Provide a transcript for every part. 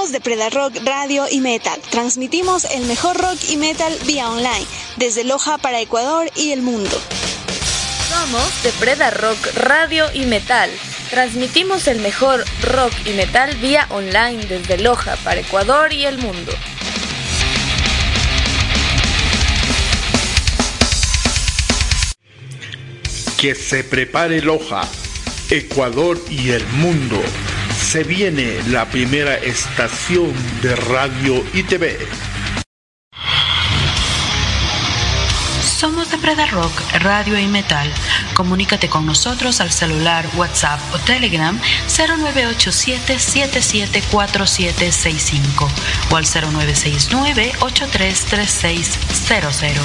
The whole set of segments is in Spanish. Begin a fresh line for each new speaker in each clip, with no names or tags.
Somos Depreda Rock Radio y Metal. Transmitimos el mejor rock y metal vía online, desde Loja para Ecuador y el mundo.
Somos Depreda Rock Radio y Metal. Transmitimos el mejor rock y metal vía online desde Loja para Ecuador y el mundo.
Que se prepare Loja, Ecuador y el mundo. Se viene la primera estación de radio y TV.
Somos Depreda Rock, Radio y Metal. Comunícate con nosotros al celular, WhatsApp o Telegram 0987-774765 o al 0969-833600.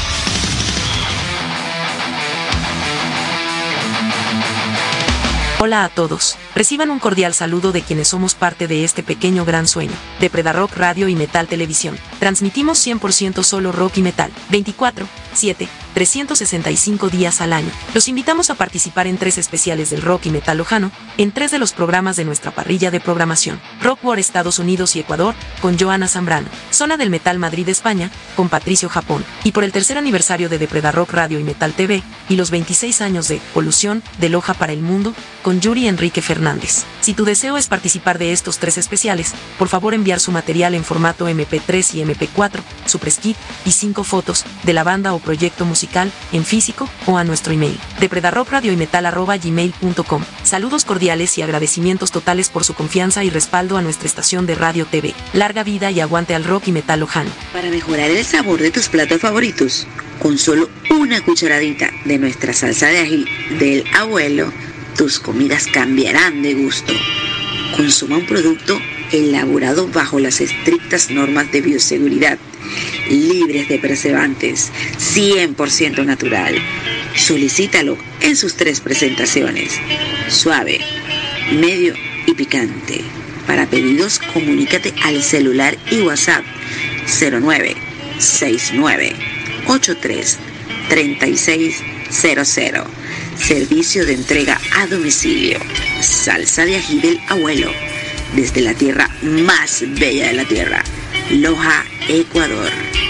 Hola a todos, reciban un cordial saludo de quienes somos parte de este pequeño gran sueño, Depreda Rock Radio y Metal Televisión. Transmitimos 100% solo rock y metal, 24/7, 365 días al año. Los invitamos a participar en 3 especiales del rock y metal lojano, en 3 de los programas de nuestra parrilla de programación. Rock War Estados Unidos y Ecuador, con Joana Zambrano. Zona del Metal Madrid España, con Patricio Japón. Y por el 3er aniversario de Depreda Rock Radio y Metal TV, y los 26 años de Polución, de Loja para el Mundo, con Yuri Enrique Fernández. Si tu deseo es participar de estos 3 especiales, por favor enviar su material en formato MP3 y MP4, su press kit y 5 fotos de la banda o proyecto musical en físico o a nuestro email, depredarrockradioymetal@gmail.com. Saludos cordiales y agradecimientos totales por su confianza y respaldo a nuestra estación de radio TV. Larga vida y aguante al rock y metal lojano.
Para mejorar el sabor de tus platos favoritos, con solo una cucharadita de nuestra salsa de ají del abuelo, tus comidas cambiarán de gusto. Consuma un producto elaborado bajo las estrictas normas de bioseguridad, libres de preservantes, 100% natural. Solicítalo en sus 3 presentaciones: suave, medio y picante. Para pedidos, comunícate al celular y WhatsApp 0969-833600. Servicio de entrega a domicilio. Salsa de ají del abuelo, desde la tierra más bella de la tierra, Loja, Ecuador.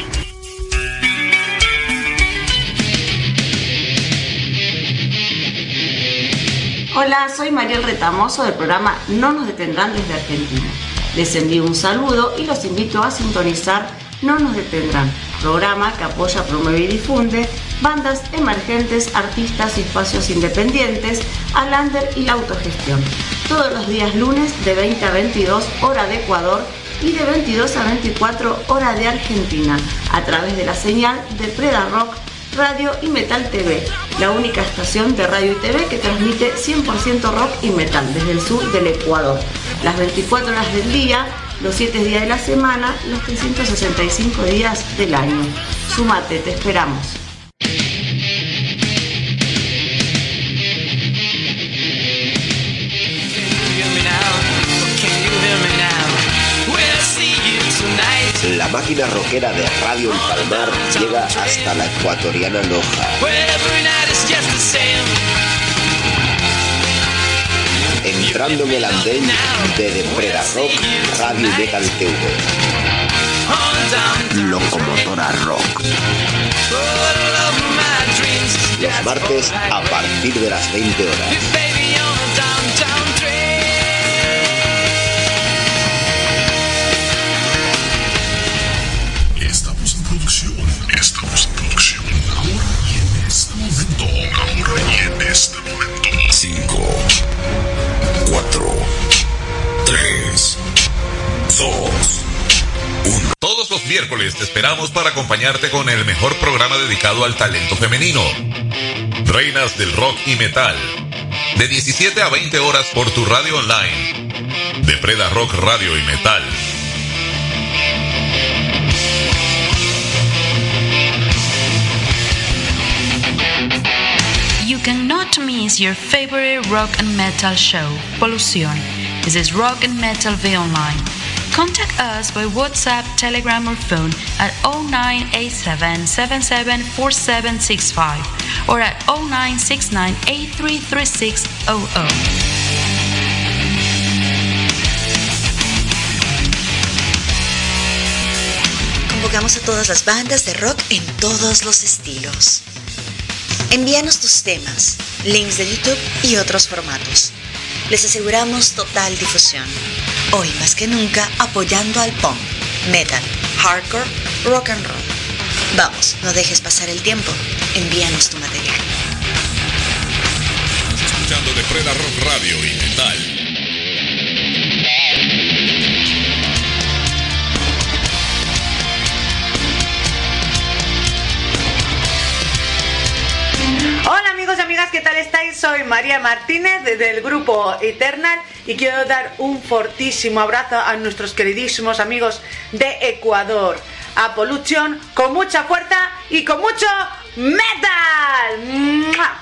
Hola, soy Mariel Retamoso del programa No Nos Detendrán desde Argentina. Les envío un saludo y los invito a sintonizar No Nos Detendrán, programa que apoya, promueve y difunde bandas emergentes, artistas y espacios independientes, al under y la autogestión. Todos los días lunes de 20 a 22 hora de Ecuador y de 22 a 24 hora de Argentina, a través de la señal de Depreda Rock Radio y Metal TV, la única estación de radio y TV que transmite 100% rock y metal desde el sur del Ecuador, las 24 horas del día, los 7 días de la semana, los 365 días del año. Súmate, te esperamos.
La máquina rockera de Radio El Palmar llega hasta la ecuatoriana Loja. Entrando en el andén de Depreda Rock Radio y Metal TV. Locomotora Rock. Los martes a partir de las 20 horas.
Estamos en producción. Ahora y en este momento. 5, 4, 3, 2, 1.
Todos los miércoles te esperamos para acompañarte con el mejor programa dedicado al talento femenino. Reinas del rock y metal. De 17 a 20 horas por tu radio online. Depreda Rock Radio y Metal.
You cannot miss your favorite rock and metal show, Polución. This is Rock and Metal V Online. Contact us by WhatsApp, Telegram or phone at 0987-774765 or at 0969-833600.
convocamos a todas las bandas de rock en todos los estilos. Envíanos tus temas, links de YouTube y otros formatos. Les aseguramos total difusión. Hoy más que nunca apoyando al punk, metal, hardcore, rock and roll. Vamos, no dejes pasar el tiempo. Envíanos tu material.
Estás escuchando de Preda Rock Radio y Metal.
Hola amigos y amigas, ¿qué tal estáis? Soy María Martínez desde el grupo Eternal y quiero dar un fortísimo abrazo a nuestros queridísimos amigos de Ecuador, a Pollution, con mucha fuerza y con mucho metal. ¡Mua!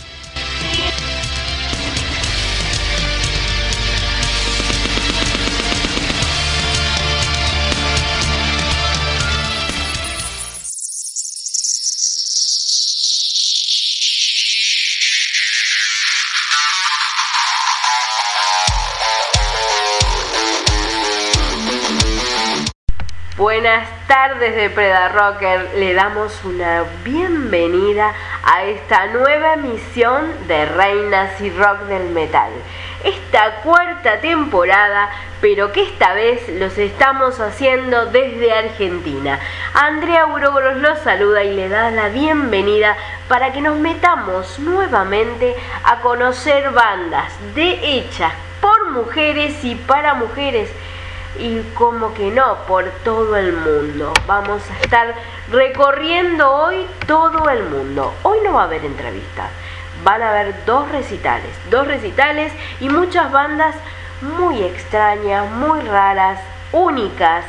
Buenas tardes de Preda Rocker, le damos una bienvenida a esta nueva emisión de Reinas y Rock del Metal. Esta cuarta temporada, pero que esta vez los estamos haciendo desde Argentina. Andrea Uroboros los saluda y le da la bienvenida para que nos metamos nuevamente a conocer bandas hechas por mujeres y para mujeres. Y como que no, por todo el mundo. Vamos a estar recorriendo hoy todo el mundo. Hoy no va a haber entrevistas, van a haber dos recitales y muchas bandas muy extrañas, muy raras, únicas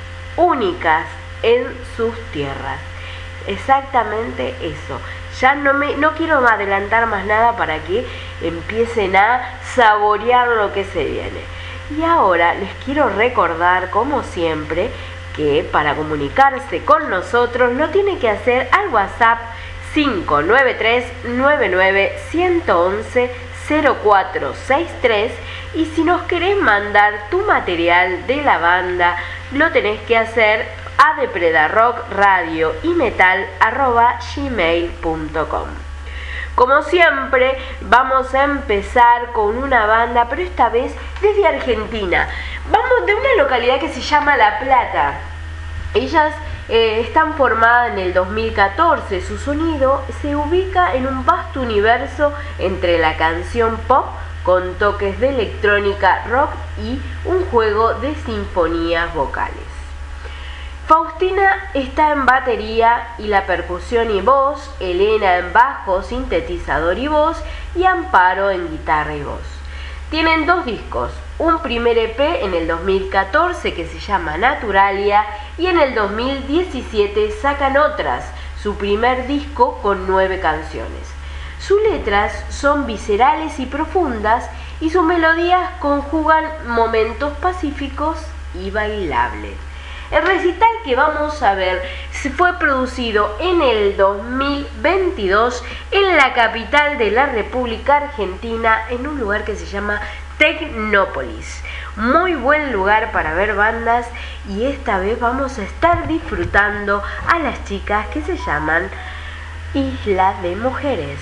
en sus tierras. Exactamente eso. Ya no quiero adelantar más nada para que empiecen a saborear lo que se viene. Y ahora les quiero recordar, como siempre, que para comunicarse con nosotros lo tiene que hacer al WhatsApp 593-99-111-0463 y si nos querés mandar tu material de la banda, lo tenés que hacer a depredarockradioymetal@gmail.com. Como siempre, vamos a empezar con una banda, pero esta vez desde Argentina. Vamos de una localidad que se llama La Plata. Ellas están formadas en el 2014. Su sonido se ubica en un vasto universo entre la canción pop con toques de electrónica, rock y un juego de sinfonías vocales. Faustina está en batería y la percusión y voz, Elena en bajo, sintetizador y voz y Amparo en guitarra y voz. Tienen dos discos, un primer EP en el 2014 que se llama Naturalia y en el 2017 sacan Otras, su primer disco con 9 canciones. Sus letras son viscerales y profundas y sus melodías conjugan momentos pacíficos y bailables. El recital que vamos a ver fue producido en el 2022 en la capital de la República Argentina, en un lugar que se llama Tecnópolis. Muy buen lugar para ver bandas y esta vez vamos a estar disfrutando a las chicas que se llaman Isla de Mujeres.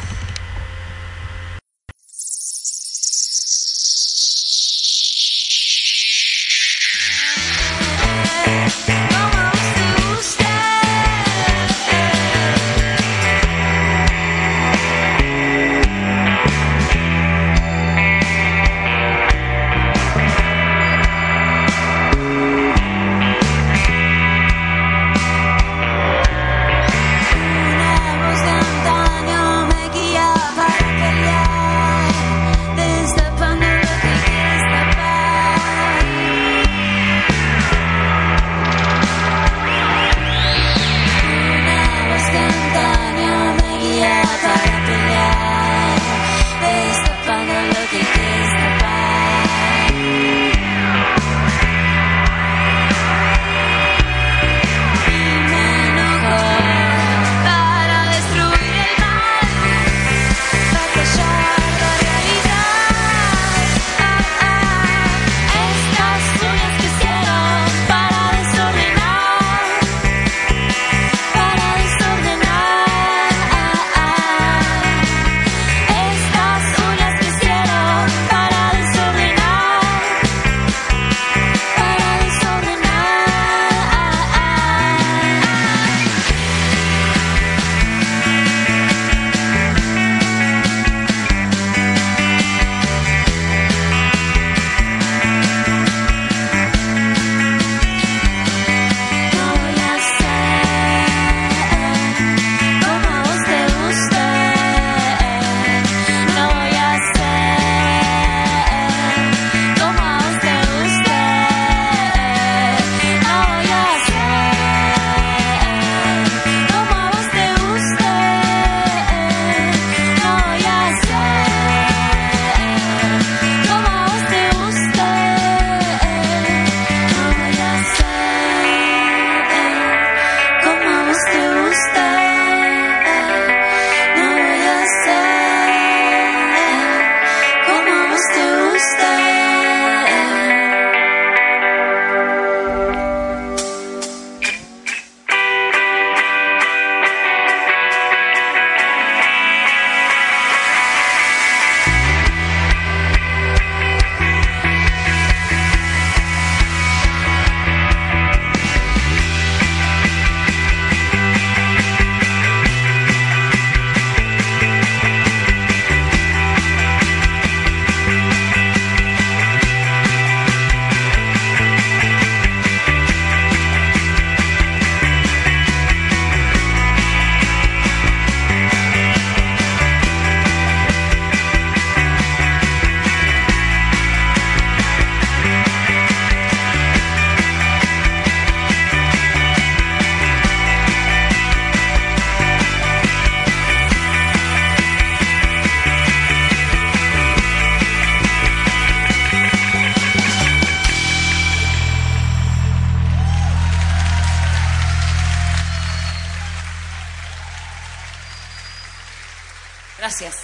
Gracias.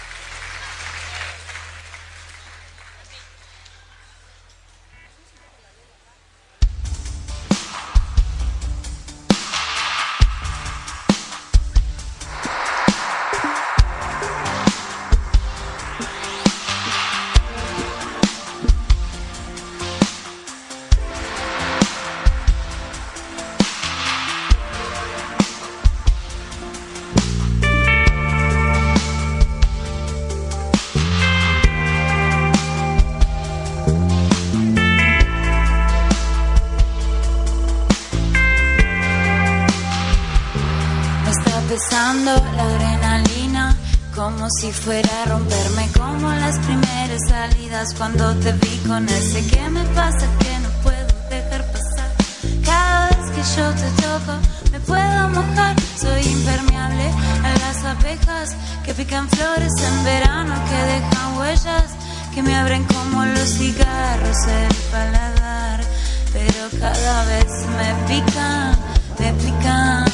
La adrenalina como si fuera a romperme, como las primeras salidas cuando te vi con ese que me pasa que no puedo dejar pasar. Cada vez que yo te toco me puedo mojar, soy impermeable a las abejas que pican flores en verano, que dejan huellas que me abren como los cigarros el paladar, pero cada vez me pican, me pican.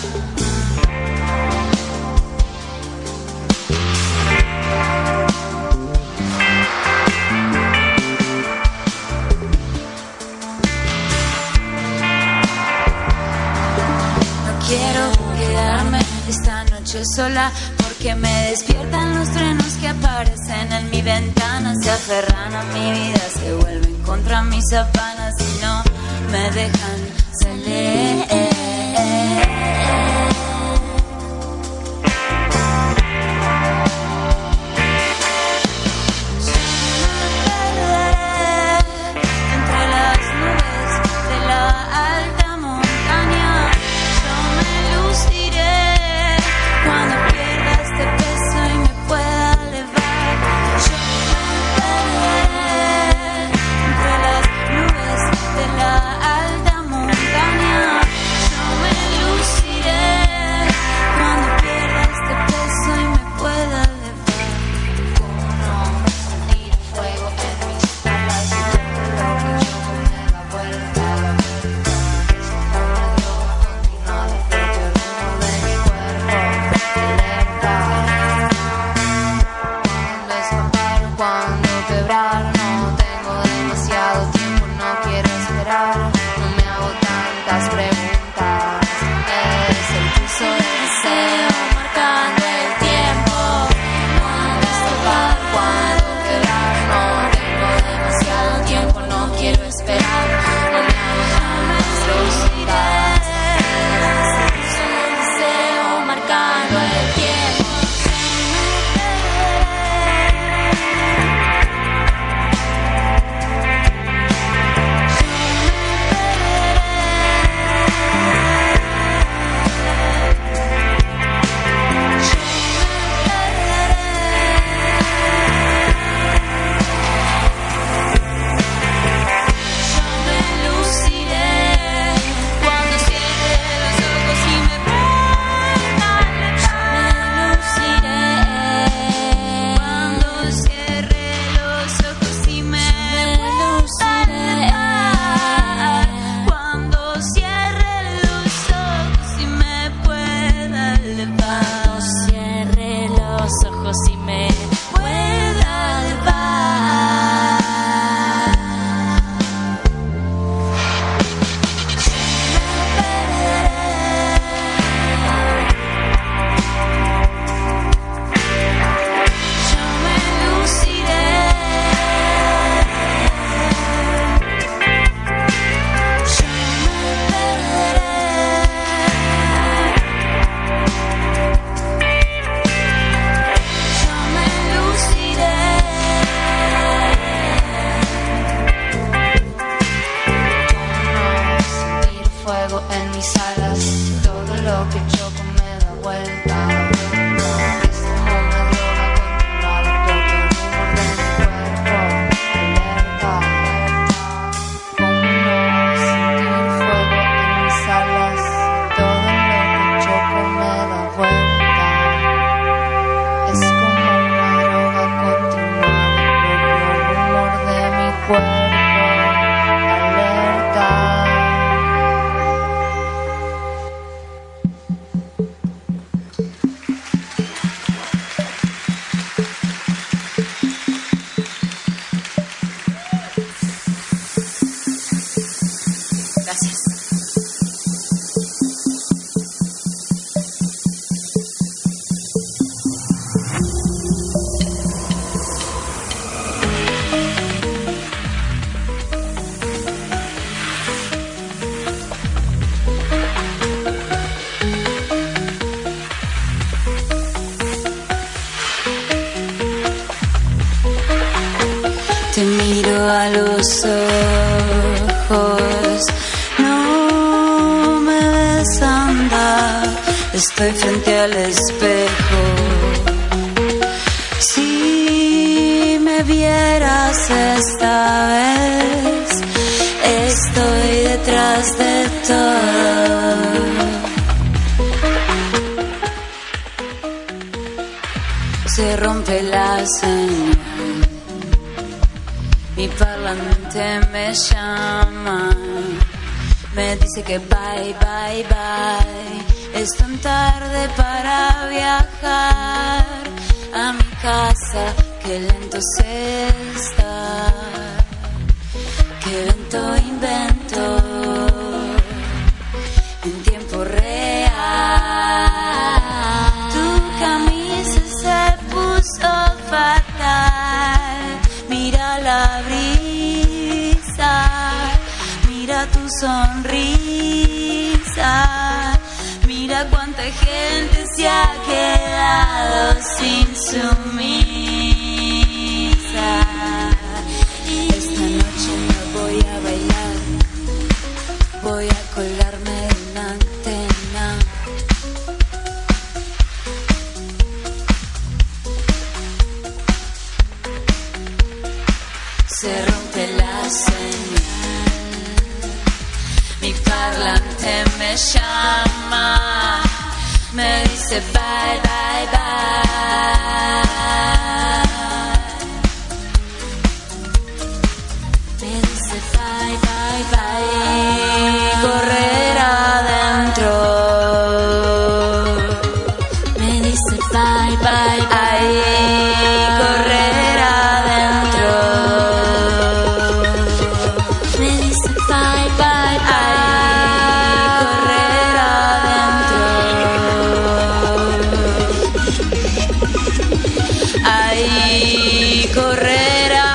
Quiero quedarme esta noche sola porque me despiertan los truenos que aparecen en mi ventana, se aferran a mi vida, se vuelven contra mis sábanas y no me dejan salir. los ojos. No me ves andar, estoy frente al espejo. Si me vieras esta vez, estoy detrás de todo. Se rompe la señal, mi parlante me llama, me dice que bye, bye, bye. Es tan tarde para viajar a mi casa, que lento se está, que lento invento en tiempo real. Tu camisa se puso fatal, mira la brisa, mira tu sonrisa, mira cuánta gente se ha quedado sin su misa. Esta noche no voy a bailar, voy a colgarme de una antena. Se rompe la señal, mi parlante me llama, me dice bye, bye, bye. Me dice bye, bye, bye. Correr adentro. Me dice bye, bye, bye. Correr adentro. Me dice bye, bye, bye. Correr adentro. Ay, correr adentro.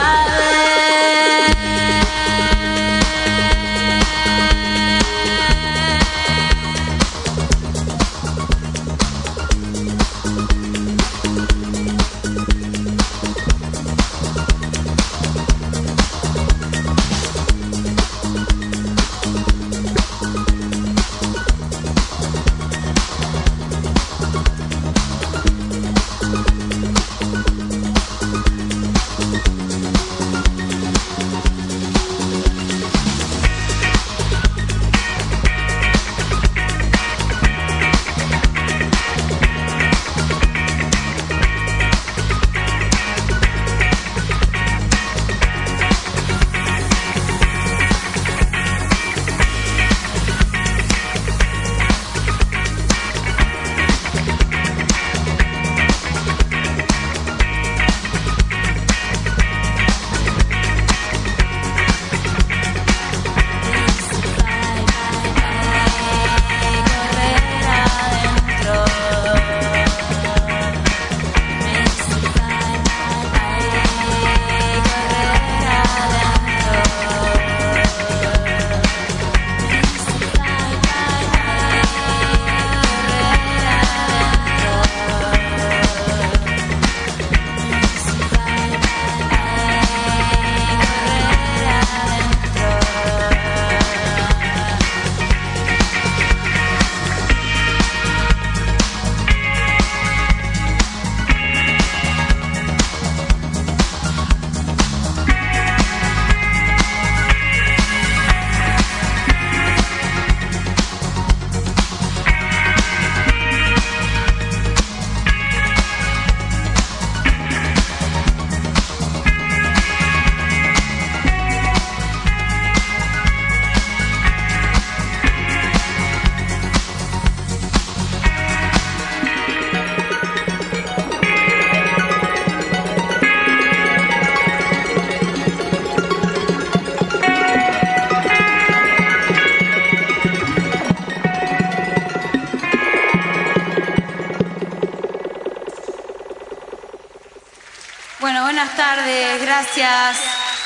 Bueno, buenas tardes, gracias.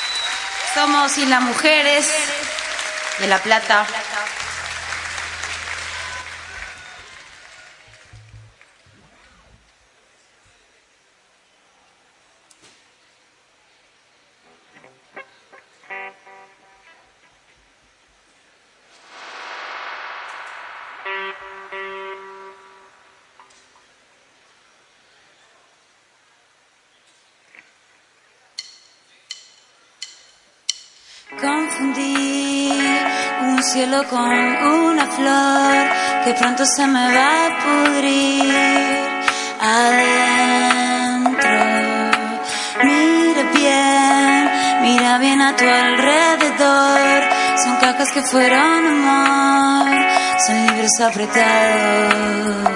Somos Islas Mujeres de La Plata. Confundí un cielo con una flor que pronto se me va a pudrir adentro. Mira bien a tu alrededor. Son cajas que fueron amor, son libros apretados.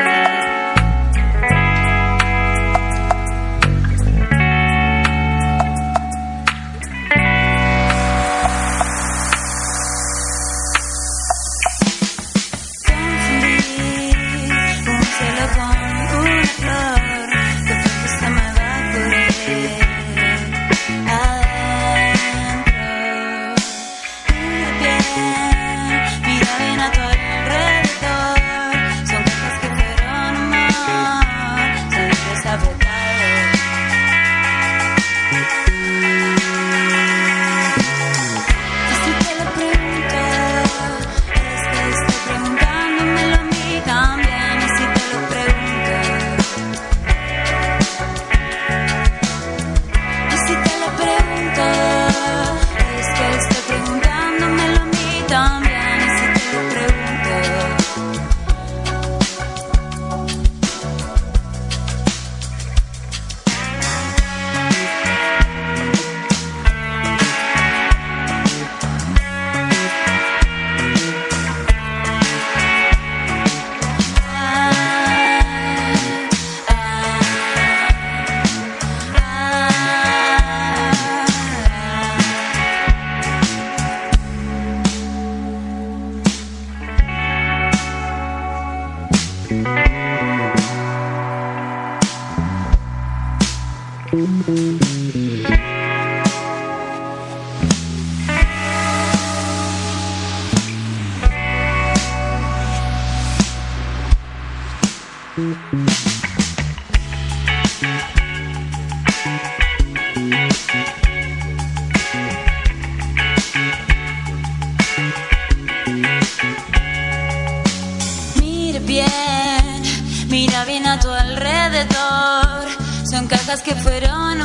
Mira bien a tu alrededor. Son cajas que fueron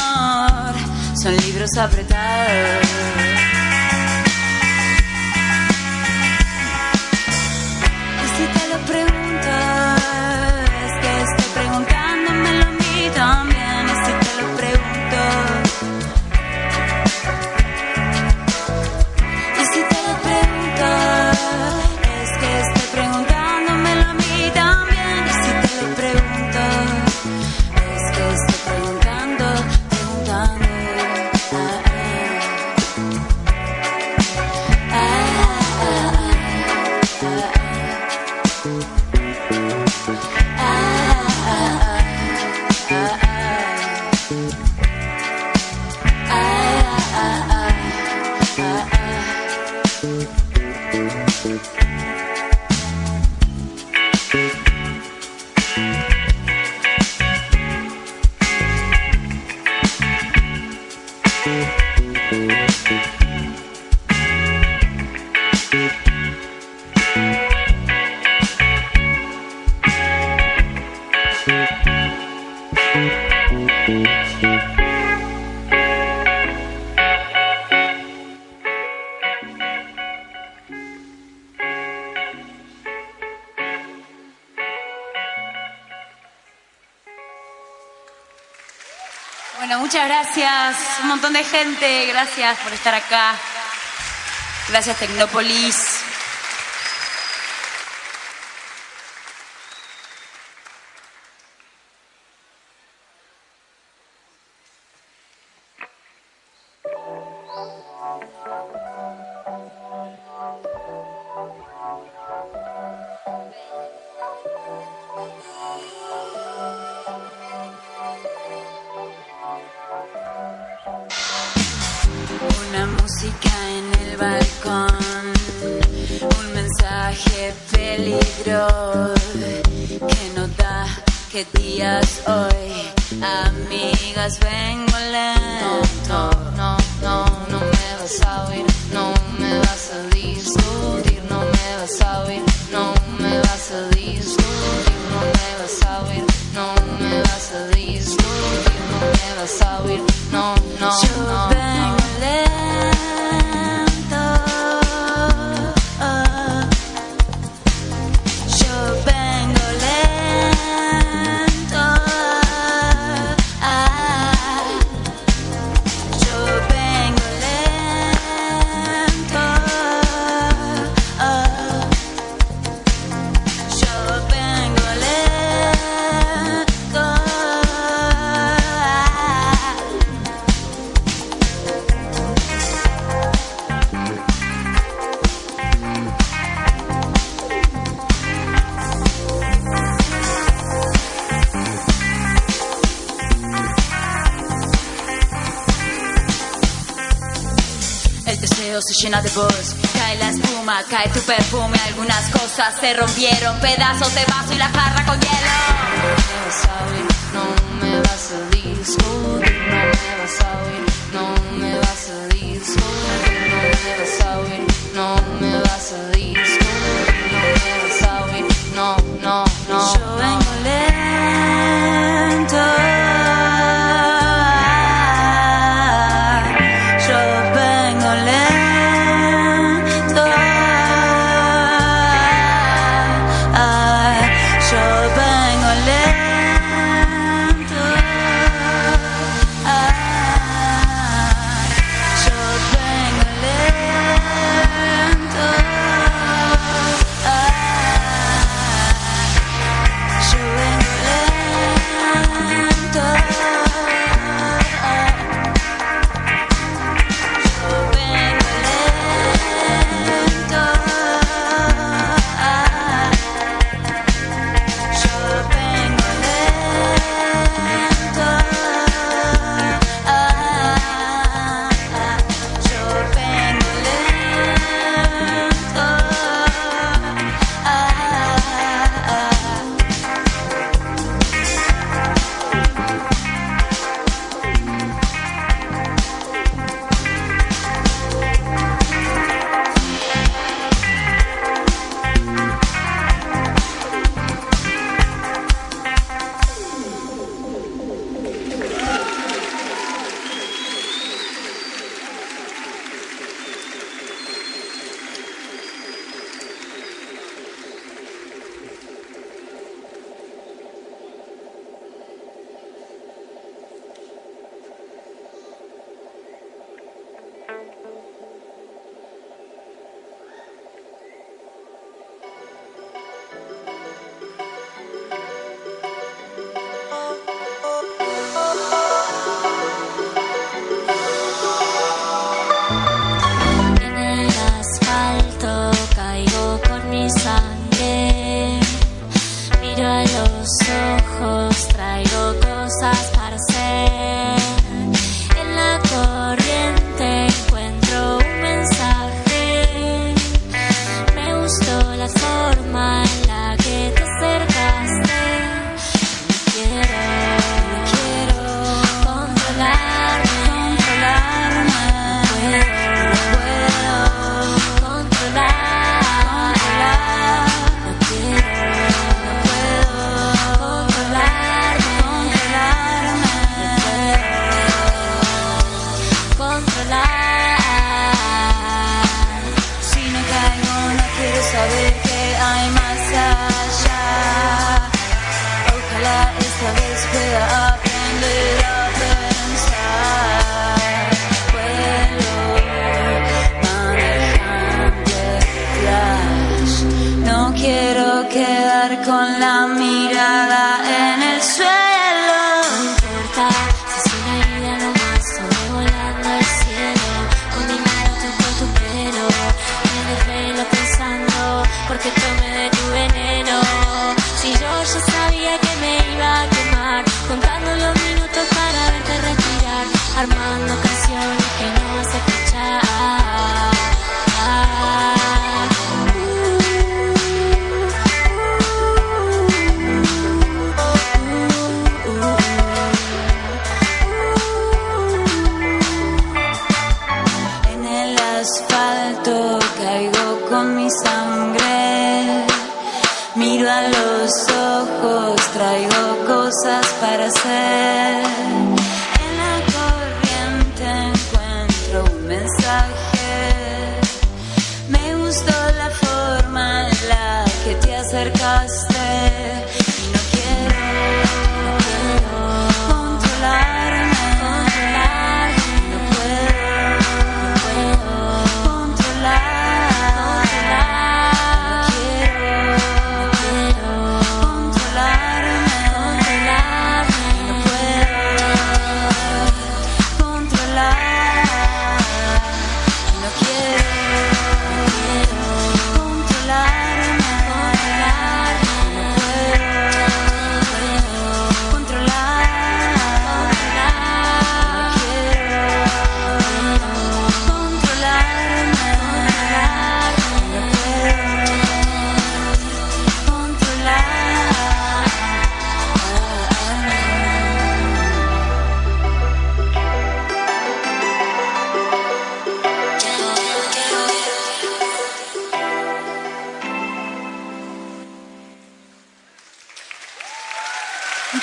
amor, son libros apretados. Y si te lo pregunto, es que estoy preguntándomelo a mí también. Y si te lo pregunto, y si te lo pregunto, es que estoy preguntándomelo a mí también. Y si te lo pregunto, es que estoy preguntando. Bueno, muchas gracias, un montón de gente, gracias por estar acá. Gracias Tecnópolis. Una música en el balcón, un mensaje peligro que no da que días hoy. Amigas, vengo lento. No me vas a oír, no me vas a discutir, no me vas a oír, no me vas a discutir, no me vas a oír, no me vas a discutir, no me vas a oír, no. Yo vengo lento. llena de voz. Cae la espuma, cae tu perfume. Algunas cosas se rompieron, pedazos de vaso y la jarra con hielo. No me vas a discutir, no me vas a oír, no me vas a discutir, no me vas a oír, no me vas a discutir, no me vas a oír, no, no, no. Yo vengo lento.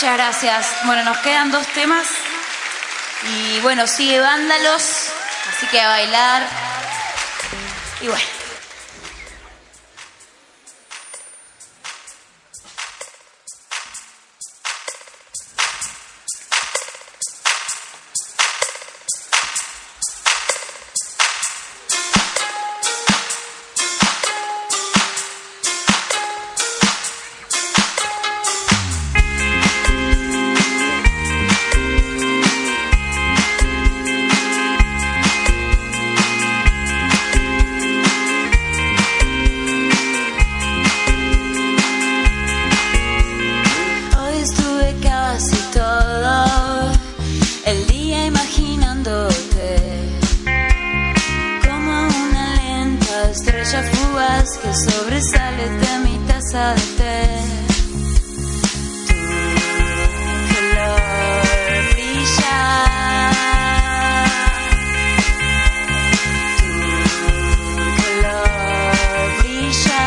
Muchas gracias. Bueno, nos quedan 2 temas. Y bueno, sigue Vándalos. Así que a bailar. Y bueno. Que sobresale de mi taza de té. Tu color brilla. Tu color brilla.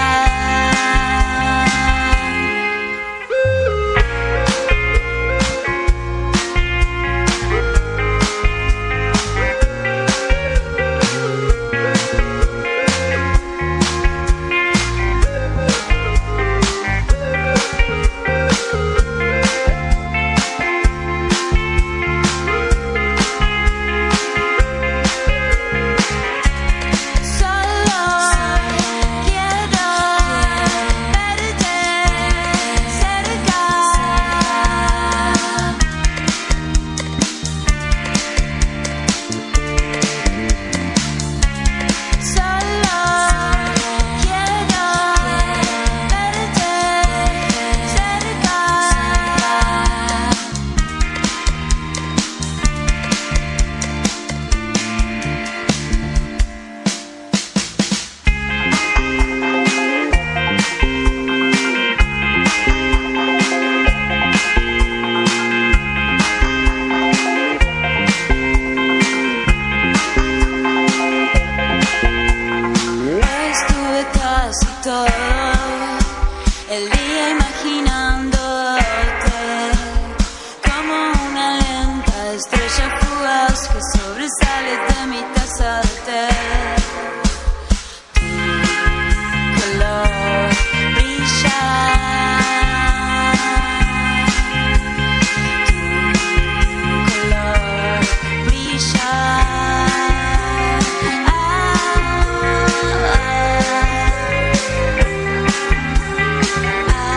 Ah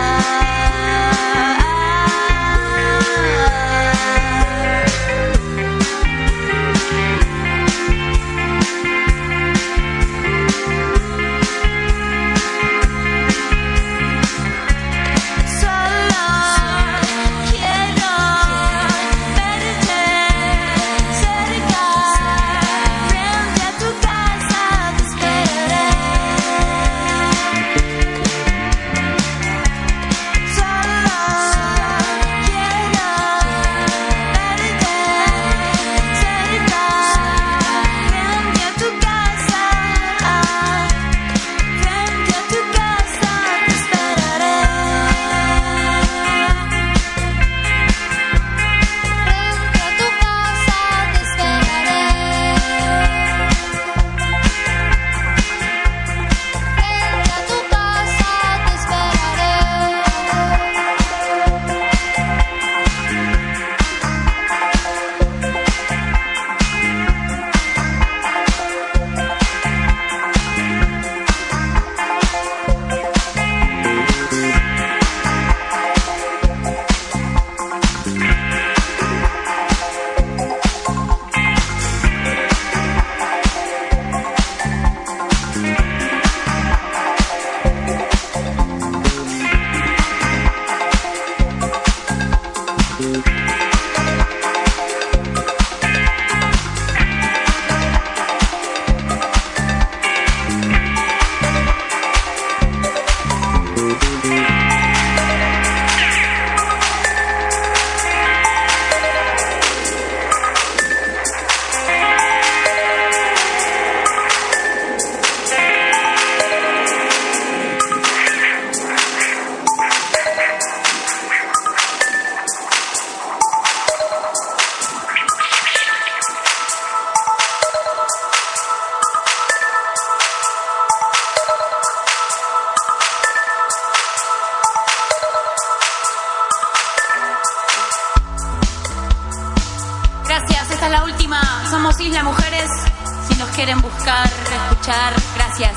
quieren buscar, escuchar. Gracias.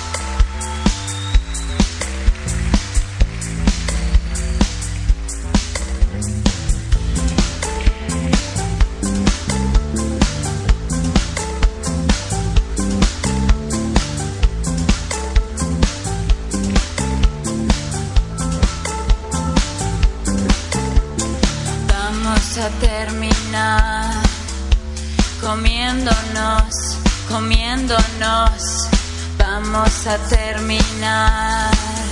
Vamos a terminar comiéndonos, vamos a terminar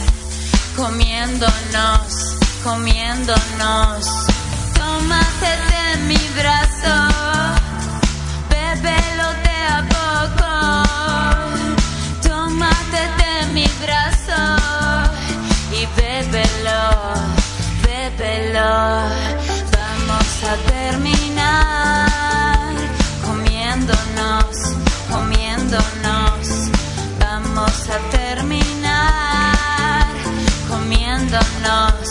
comiéndonos. Tómate de mi brazo, bébelo de a poco. Tómate de mi brazo y bébelo. Vamos a terminar comiéndonos. Vamos a terminar comiéndonos.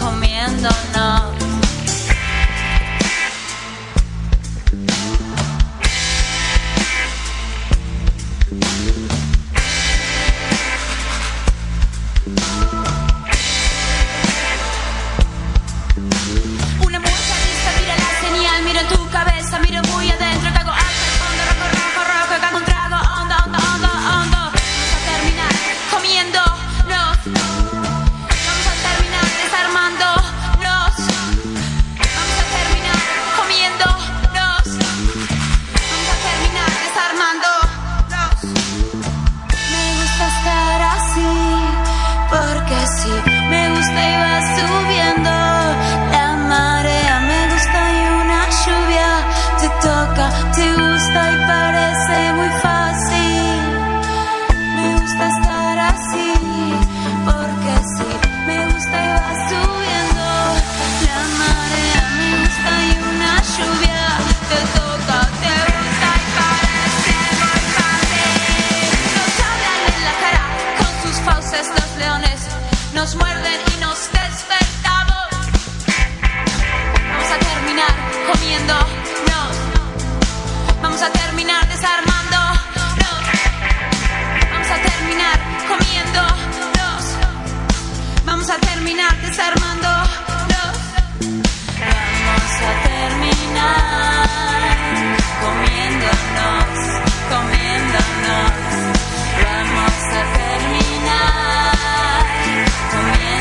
Una muestra lista, mira la señal, miro en tu cabeza, miro muy adentro, cago alto, fondo, rojo, cago un trago, hondo. Vamos a terminar comiéndonos. Vamos a terminar desarmándonos. Vamos a terminar comiéndonos. Vamos a terminar desarmándonos. Me gusta estar así, porque sí, me gusta y va subiendo la marea, me gusta y una lluvia te toca, te gusta y parece muy fácil. Me gusta estar así, porque sí, me gusta y va subiendo la marea, me gusta y una lluvia te toca, te gusta y parece muy fácil. Nos hablan en la cara con sus fauces los leones, nos muerden y nos despertamos. Vamos a terminar comiéndonos. Vamos a terminar desarmándonos. Vamos a terminar comiéndonos. Vamos a terminar desarmándonos. Vamos a terminar comiéndonos. Vamos a terminar comiéndonos.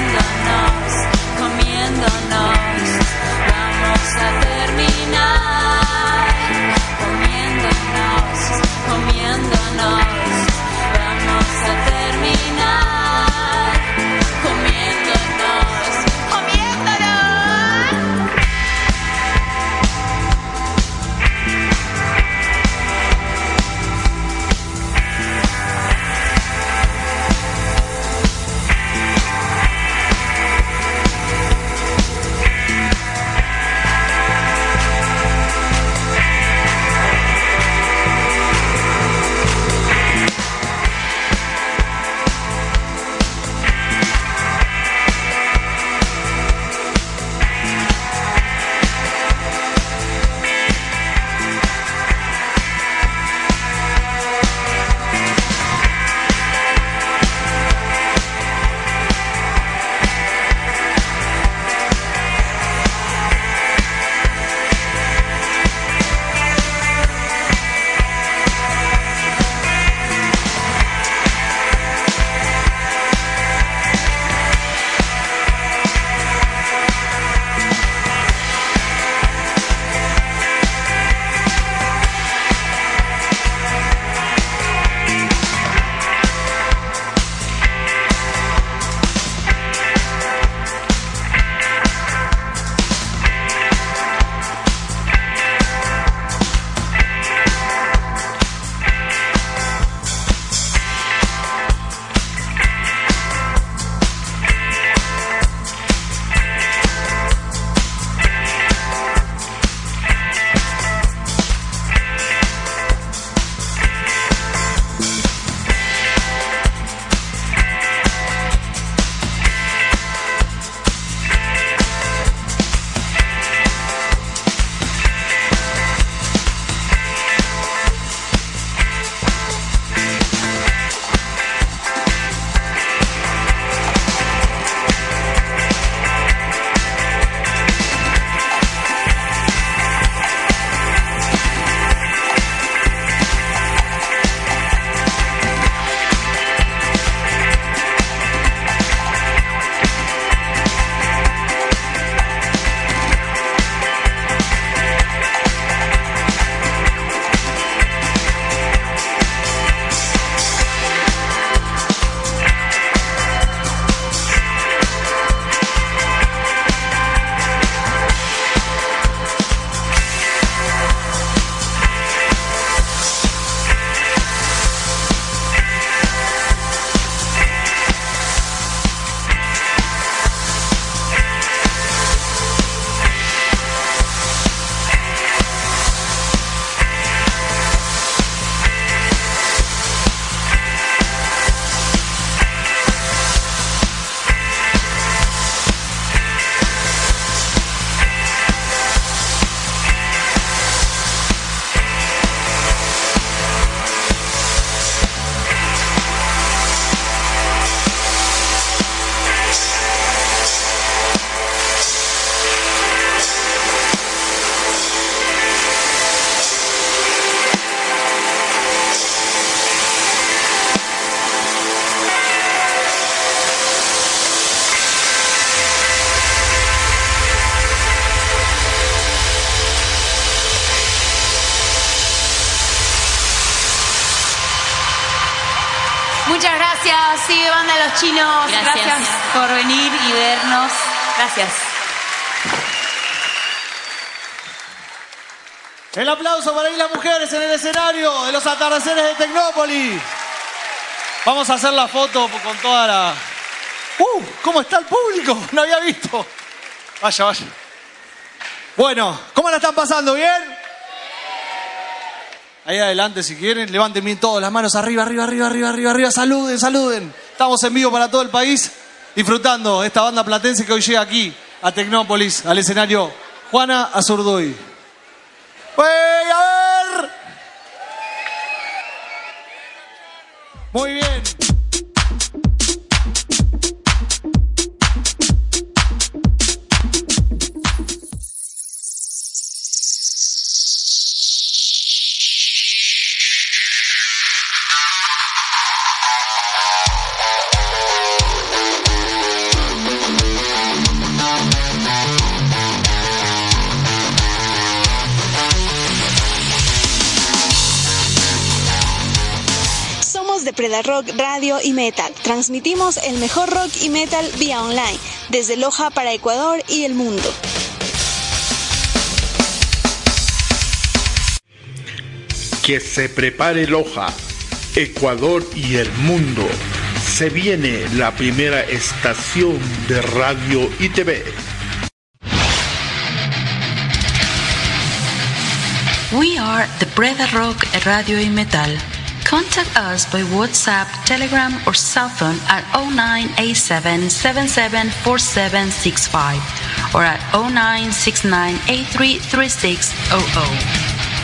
Hola, sí, banda Los Chinos. Gracias por venir y vernos. Gracias.
El aplauso para ir las mujeres en el escenario de los atardeceres de Tecnópolis. Vamos a hacer la foto con toda la... ¿Cómo está el público? No había visto. Vaya, vaya. Bueno, ¿cómo la están pasando? ¿Bien? Ahí adelante, si quieren, levanten bien todas las manos arriba, arriba, arriba, arriba, arriba, arriba. Saluden, saluden. Estamos en vivo para todo el país, disfrutando esta banda platense que hoy llega aquí, a Tecnópolis, al escenario Juana Azurduy. ¡Wey, a ver! Muy bien.
Preda Rock Radio y Metal. Transmitimos el mejor rock y metal vía online, desde Loja para Ecuador y el mundo.
Que se prepare Loja, Ecuador y el mundo. Se viene la primera estación de radio y TV.
We are the Preda Rock Radio y Metal. Contact us by WhatsApp, Telegram, or cell phone at 0987774765 or at 0969833600.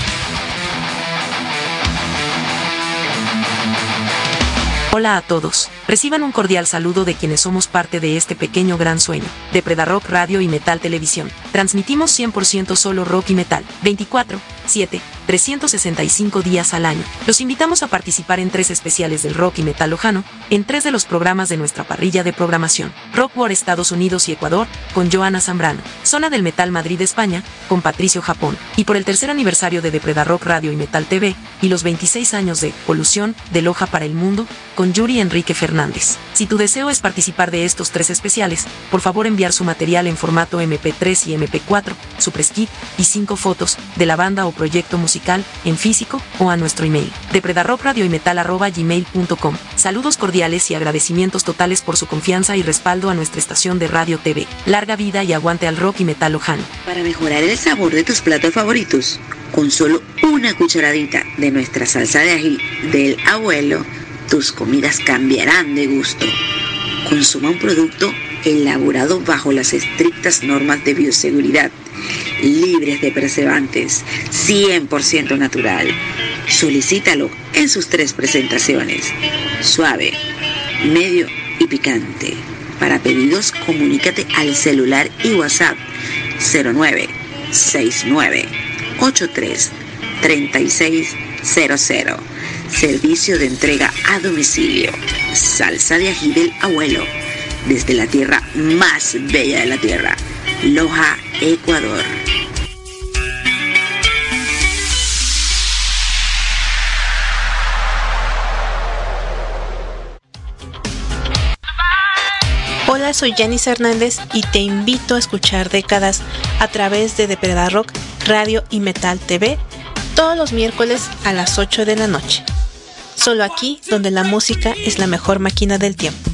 Hola a todos, reciban un cordial saludo de quienes somos parte de este pequeño gran sueño, de Preda Rock Radio y Metal Televisión. Transmitimos 100% solo rock y metal, 24/7, 365 días al año. Los invitamos a participar en 3 especiales del rock y metal lojano, en 3 de los programas de nuestra parrilla de programación. Rock War Estados Unidos y Ecuador, con Joana Zambrano. Zona del Metal Madrid España, con Patricio Japón. Y por el 3er aniversario de Preda Rock Radio y Metal TV, y los 26 años de Polución, de Loja para el Mundo, con Yuri Enrique Fernández. Si tu deseo es participar de estos 3 especiales, por favor enviar su material en formato MP3 y MP4, su press kit y 5 fotos de la banda o proyecto musical en físico o a nuestro email de predarocradioymetal@gmail.com. Saludos cordiales y agradecimientos totales por su confianza y respaldo a nuestra estación de radio TV. Larga vida y aguante al rock y metal lojano.
Para mejorar el sabor de tus platos favoritos, con solo una cucharadita de nuestra salsa de ají del abuelo, tus comidas cambiarán de gusto. Consuma un producto elaborado bajo las estrictas normas de bioseguridad, libres de preservantes, 100% natural. Solicítalo en sus 3 presentaciones: suave, medio y picante. Para pedidos, comunícate al celular y WhatsApp 0969833600. Servicio de entrega a domicilio. Salsa de ají del abuelo, desde la tierra más bella de la tierra, Loja, Ecuador.
Hola, soy Janice Hernández y te invito a escuchar Décadas a través de Preda Rock Radio y Metal TV todos los miércoles a las 8 de la noche. Solo aquí, donde la música es la mejor máquina del tiempo.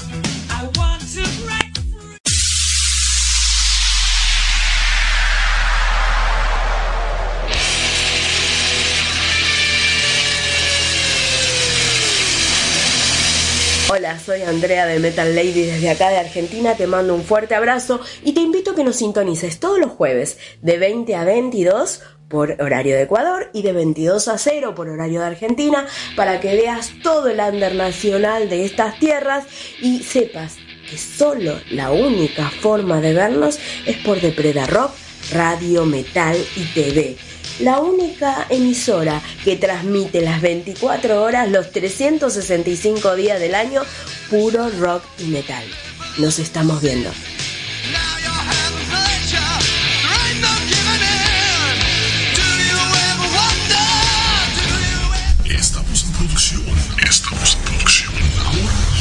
Hola, soy Andrea de Metal Lady desde acá de Argentina, te mando un fuerte abrazo y te invito a que nos sintonices todos los jueves de 20 a 22 por horario de Ecuador y de 22 a 0 por horario de Argentina, para que veas todo el under nacional de estas tierras y sepas que solo la única forma de vernos es por The Preda Rock Radio, Metal y TV. La única emisora que transmite las 24 horas, los 365 días del año, puro rock y metal. Nos estamos viendo.
Estamos en producción. Ahora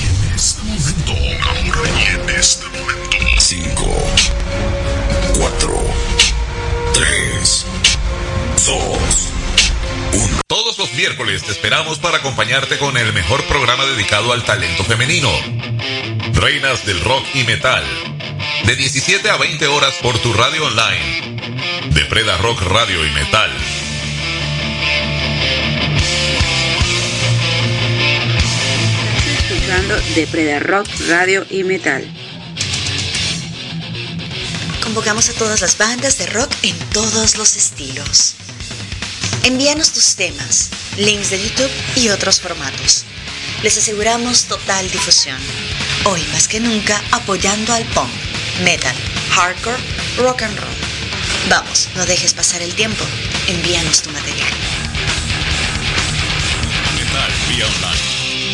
miércoles te esperamos para acompañarte con el mejor programa dedicado al talento femenino. Reinas del Rock y Metal. De 17 a 20 horas por tu radio online. De Preda Rock Radio y Metal.
Estás escuchando de Preda Rock Radio y Metal.
Convocamos a todas las bandas de rock en todos los estilos. Envíanos tus temas, links de YouTube y otros formatos. Les aseguramos total difusión. Hoy más que nunca apoyando al punk, metal, hardcore, rock and roll. Vamos, no dejes pasar el tiempo. Envíanos tu material.
Metal vía online.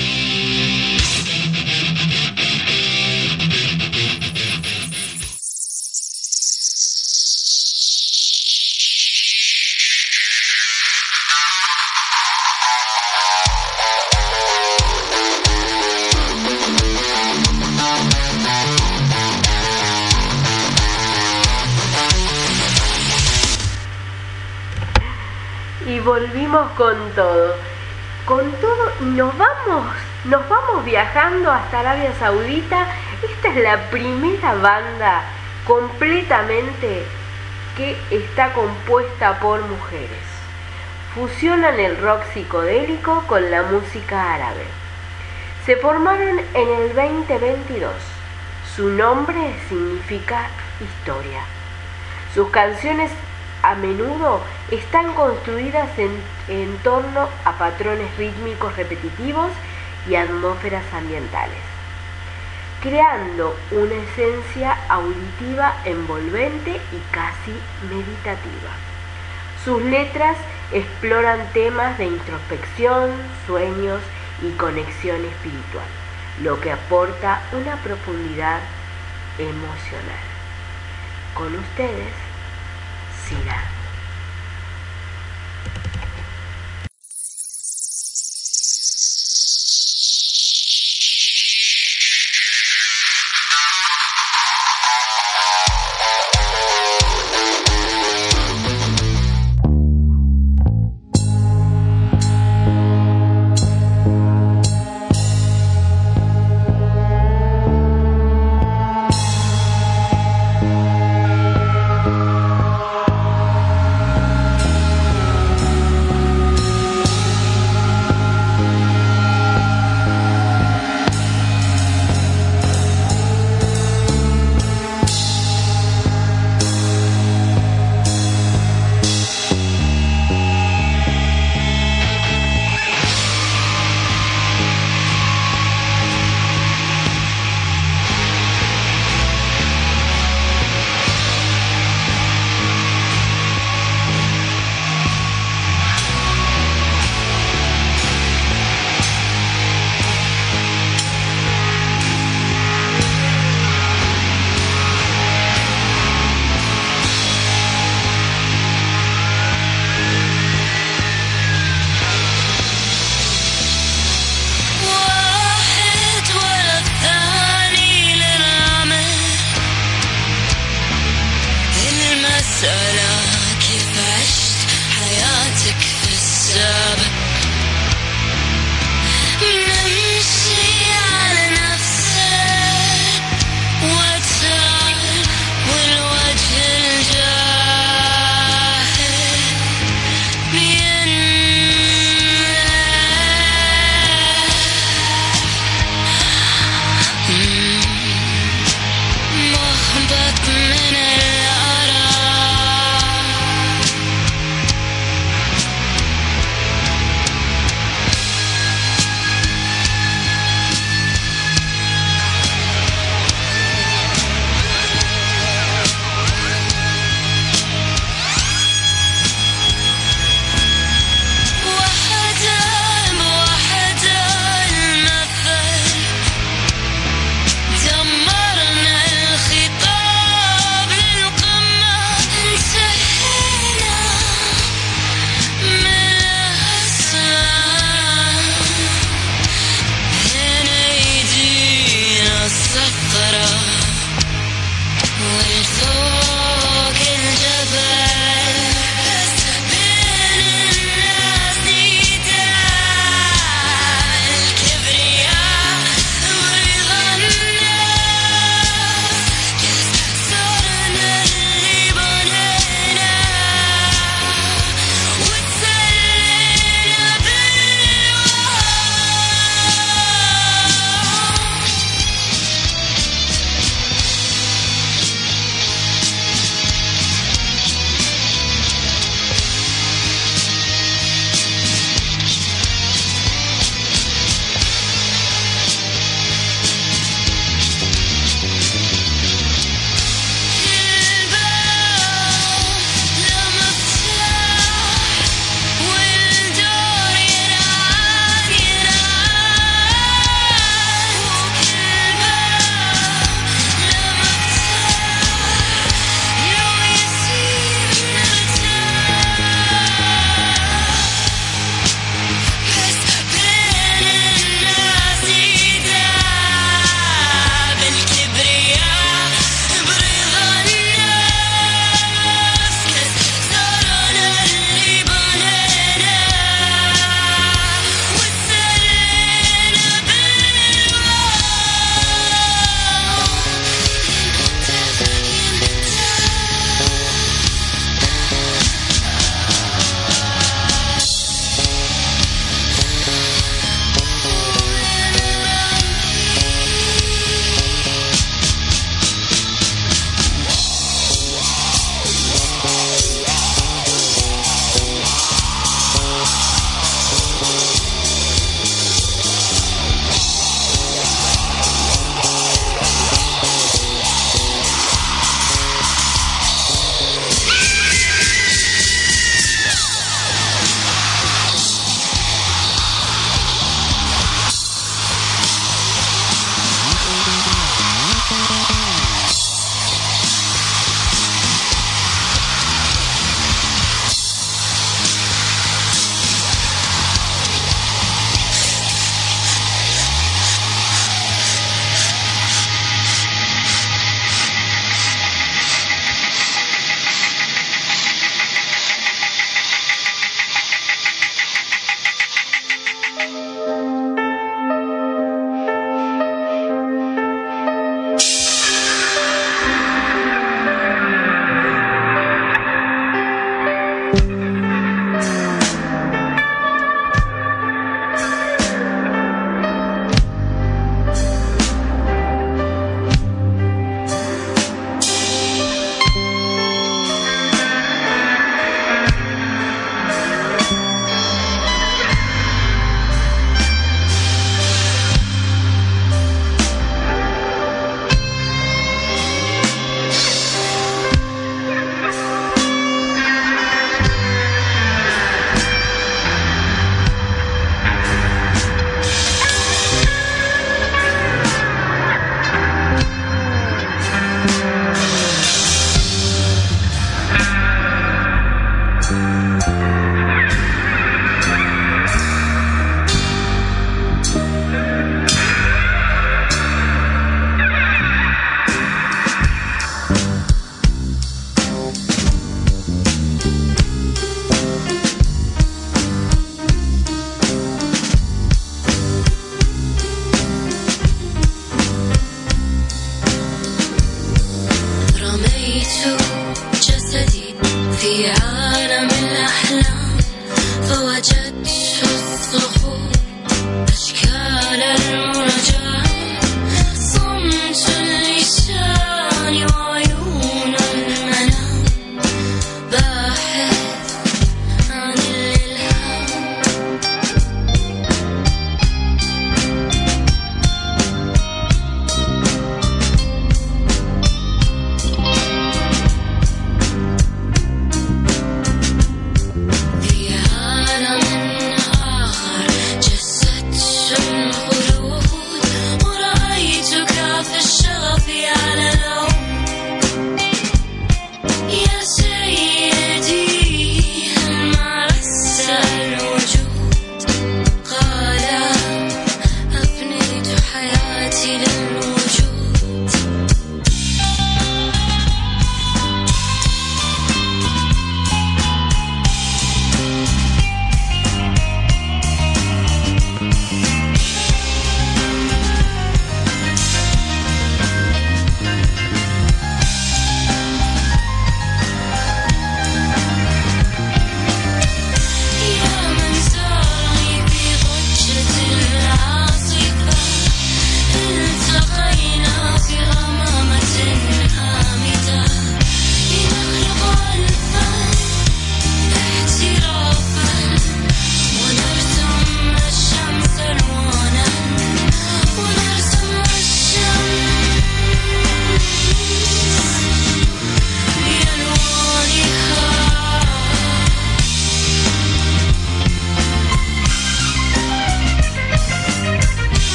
Y volvimos con todo y nos vamos viajando hasta Arabia Saudita. Esta es la primera banda completamente que está compuesta por mujeres. Fusionan el rock psicodélico con la música árabe. Se formaron en el 2022. Su nombre significa historia. Sus canciones a menudo están construidas en torno a patrones rítmicos repetitivos y atmósferas ambientales, creando una esencia auditiva envolvente y casi meditativa. Sus letras exploran temas de introspección, sueños y conexión espiritual, lo que aporta una profundidad emocional. Con ustedes, Sira.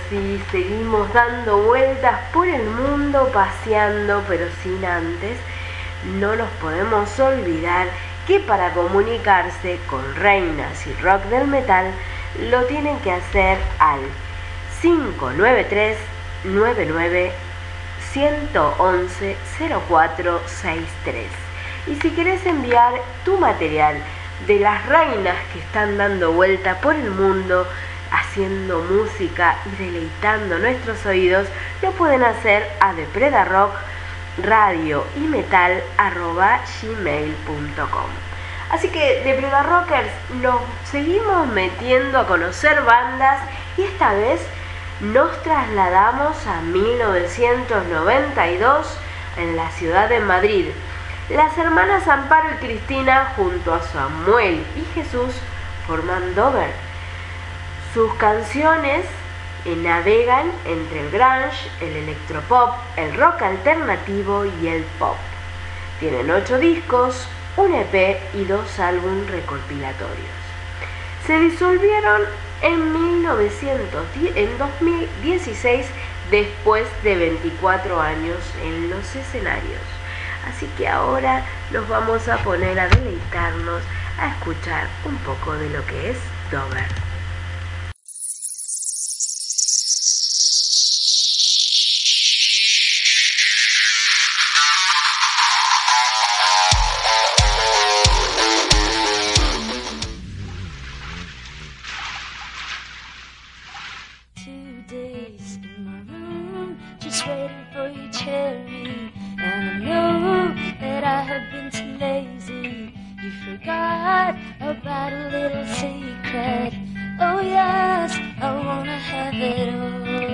sí, seguimos dando vueltas por el mundo, paseando, pero sin antes. No nos podemos olvidar que para comunicarse con reinas y rock del metal lo tienen que hacer al 593-99-111-0463. Y si querés enviar tu material de las reinas que están dando vuelta por el mundo, haciendo música y deleitando nuestros oídos, lo pueden hacer a depredarock@gmail.com. Así que Depredarockers, nos seguimos metiendo a conocer bandas y esta vez nos trasladamos a 1992 en la ciudad de Madrid. Las hermanas Amparo y Cristina junto a Samuel y Jesús forman Dover. Sus canciones navegan entre el grunge, el electropop, el rock alternativo y el pop. Tienen 8 discos, un EP y 2 álbumes recopilatorios. Se disolvieron en 2016 después de 24 años en los escenarios. Así que ahora nos vamos a poner a deleitarnos, a escuchar un poco de lo que es Dover.
About a little secret. Oh yes, I wanna have it all.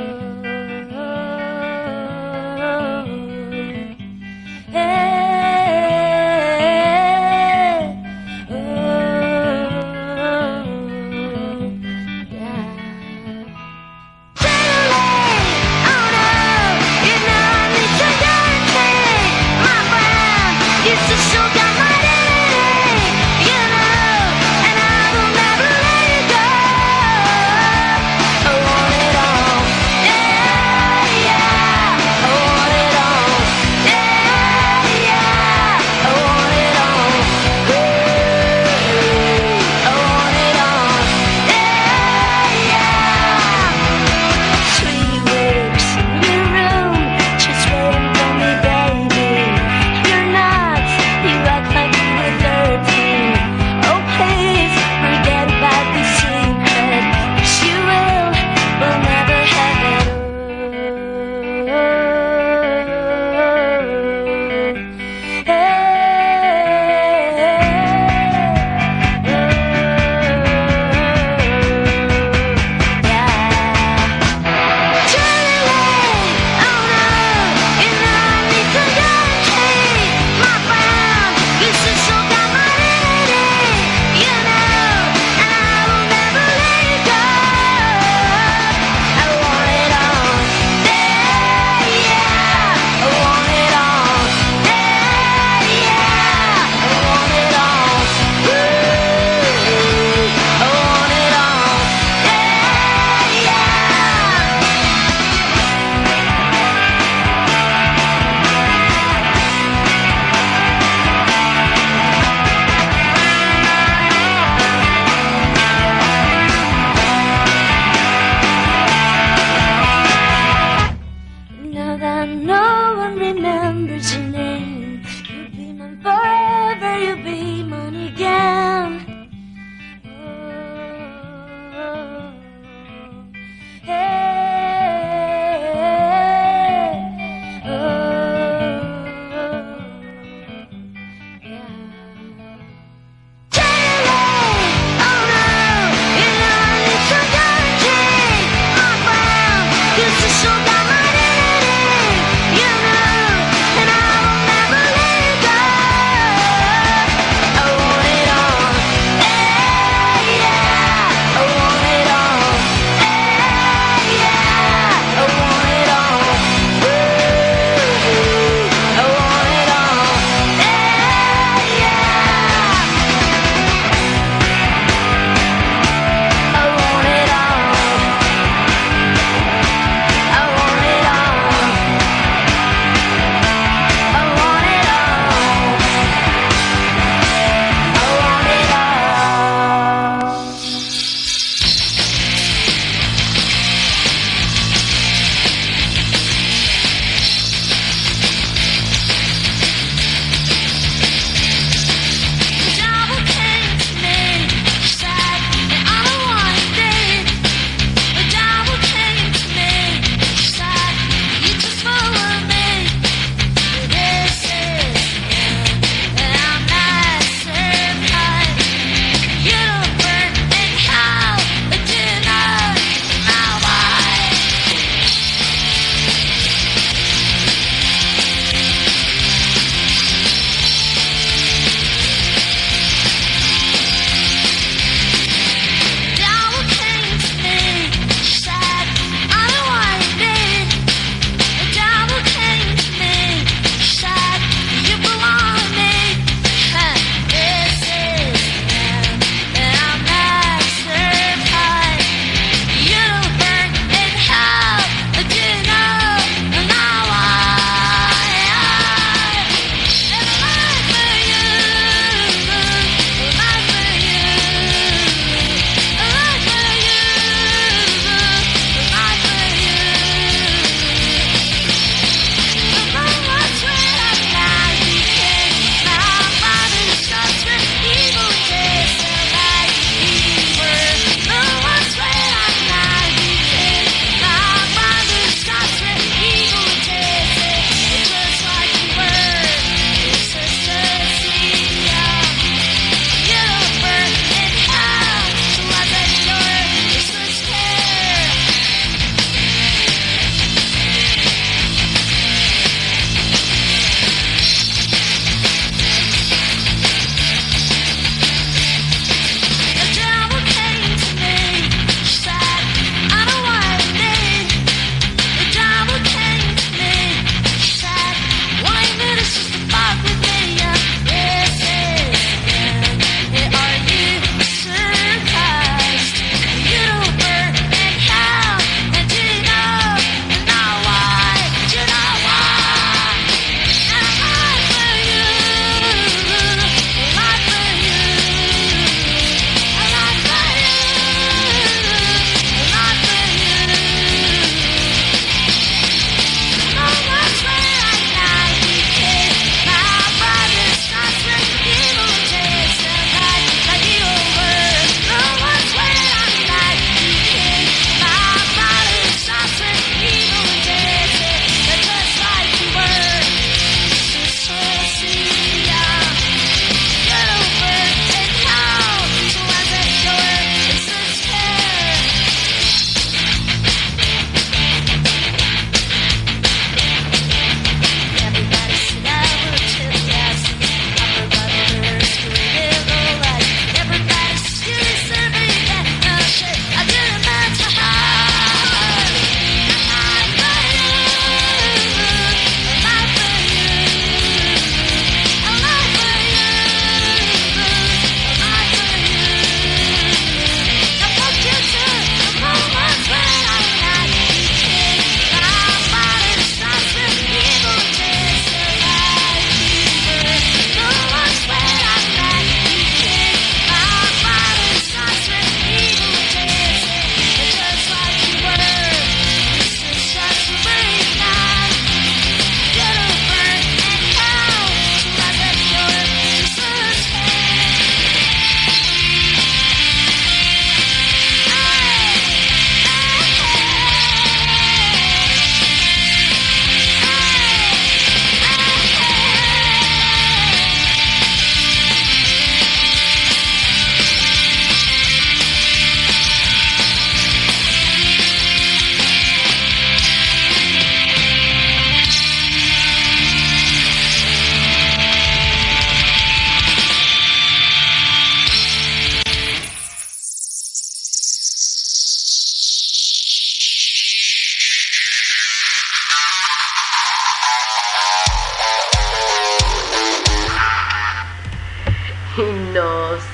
Hey, oh, yeah. Suddenly, oh no, you know I need to guarantee my friend. It's a sugar money. Sugar money, you know, and I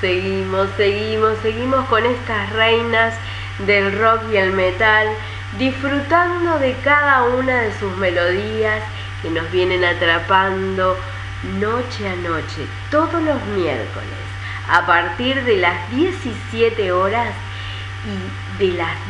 seguimos con estas reinas del rock y el metal, disfrutando de cada una de sus melodías que nos vienen atrapando noche a noche, todos los miércoles, a partir de las 17 horas y de las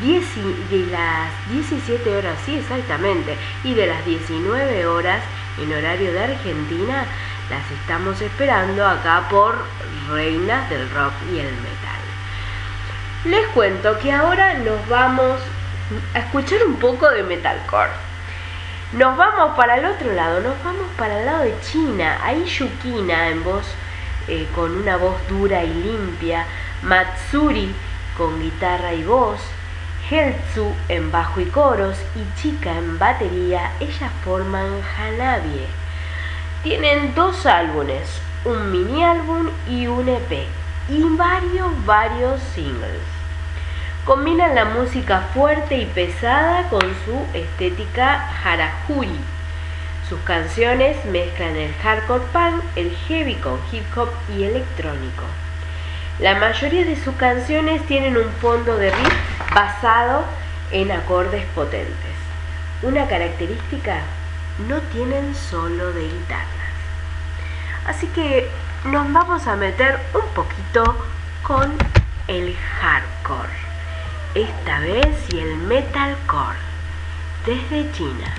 17 horas, sí, exactamente, y de las 19 horas en horario de Argentina, las estamos esperando acá por Reinas del Rock y el Metal. Les cuento que ahora nos vamos a escuchar un poco de metalcore. Nos vamos para el otro lado, nos vamos para el lado de China. Ahí Yukina en voz, con una voz dura y limpia, Matsuri con guitarra y voz, Heltsu en bajo y coros y Chika en batería, ellas forman Hanabie. Tienen 2 álbumes, un mini álbum y un EP, y varios singles. Combinan la música fuerte y pesada con su estética harajuri. Sus canciones mezclan el hardcore punk, el heavy con hip hop y electrónico. La mayoría de sus canciones tienen un fondo de riff basado en acordes potentes. Una característica, no tienen solo de guitarras. Así que nos vamos a meter un poquito con el hardcore. Esta vez y el metalcore desde China.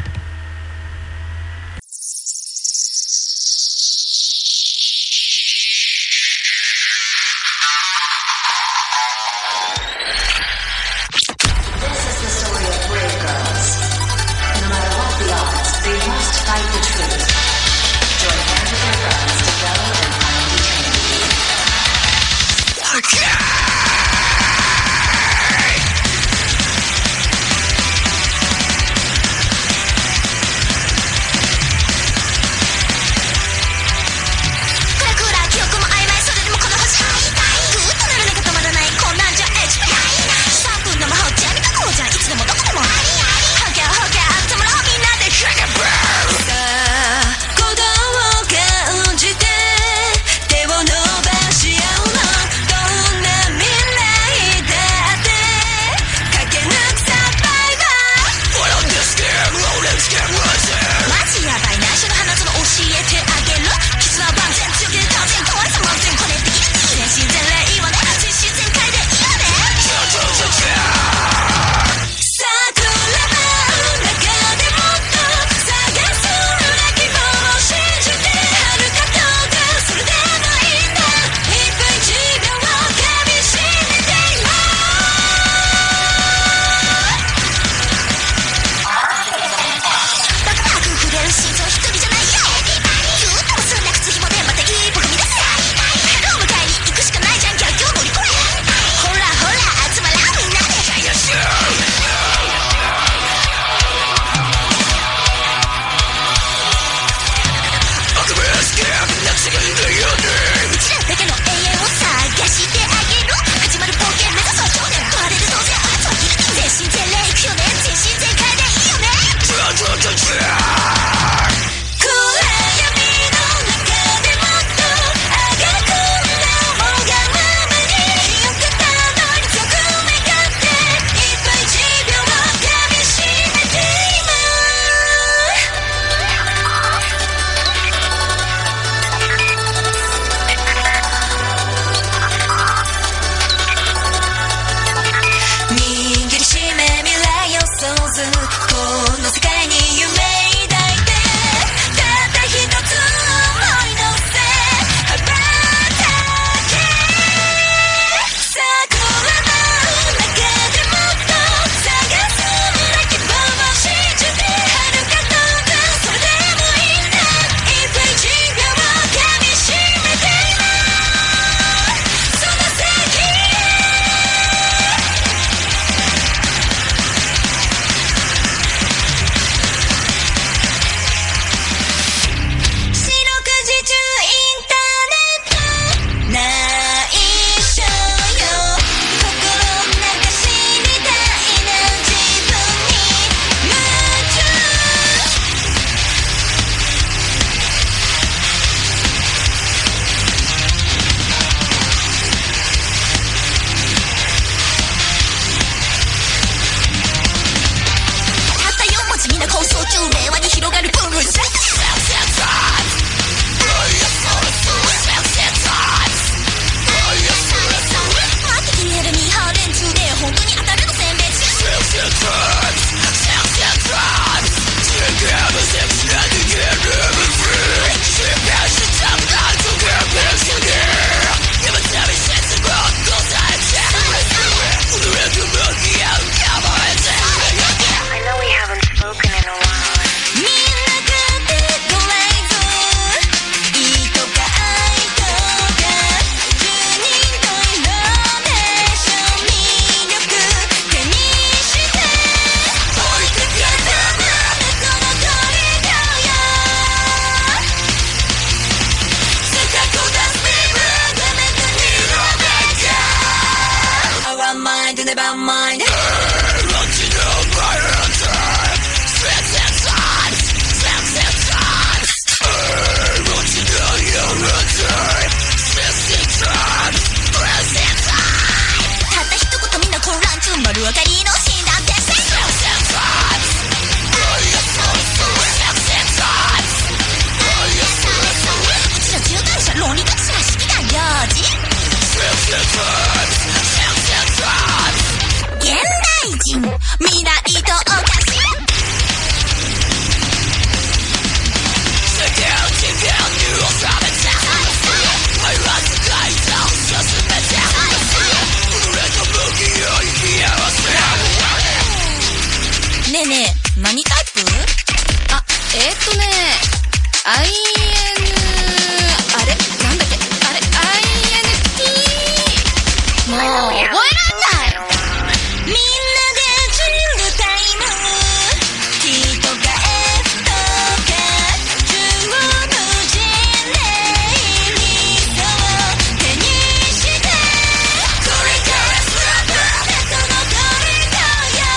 あれなんだっけあれ INT もう覚えらんないみんなでチルタイム T とか F とか中国人で理想を手にしてこれからスラップベッドのコリドーよ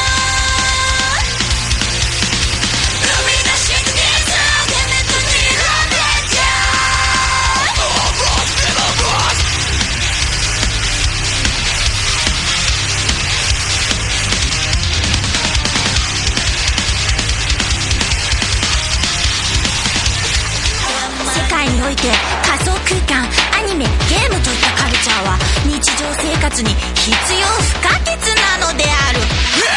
生み出してみたデメットにラベット世界において仮想空間アニメゲームといったカルチャーは日常生活に必要不可欠なのである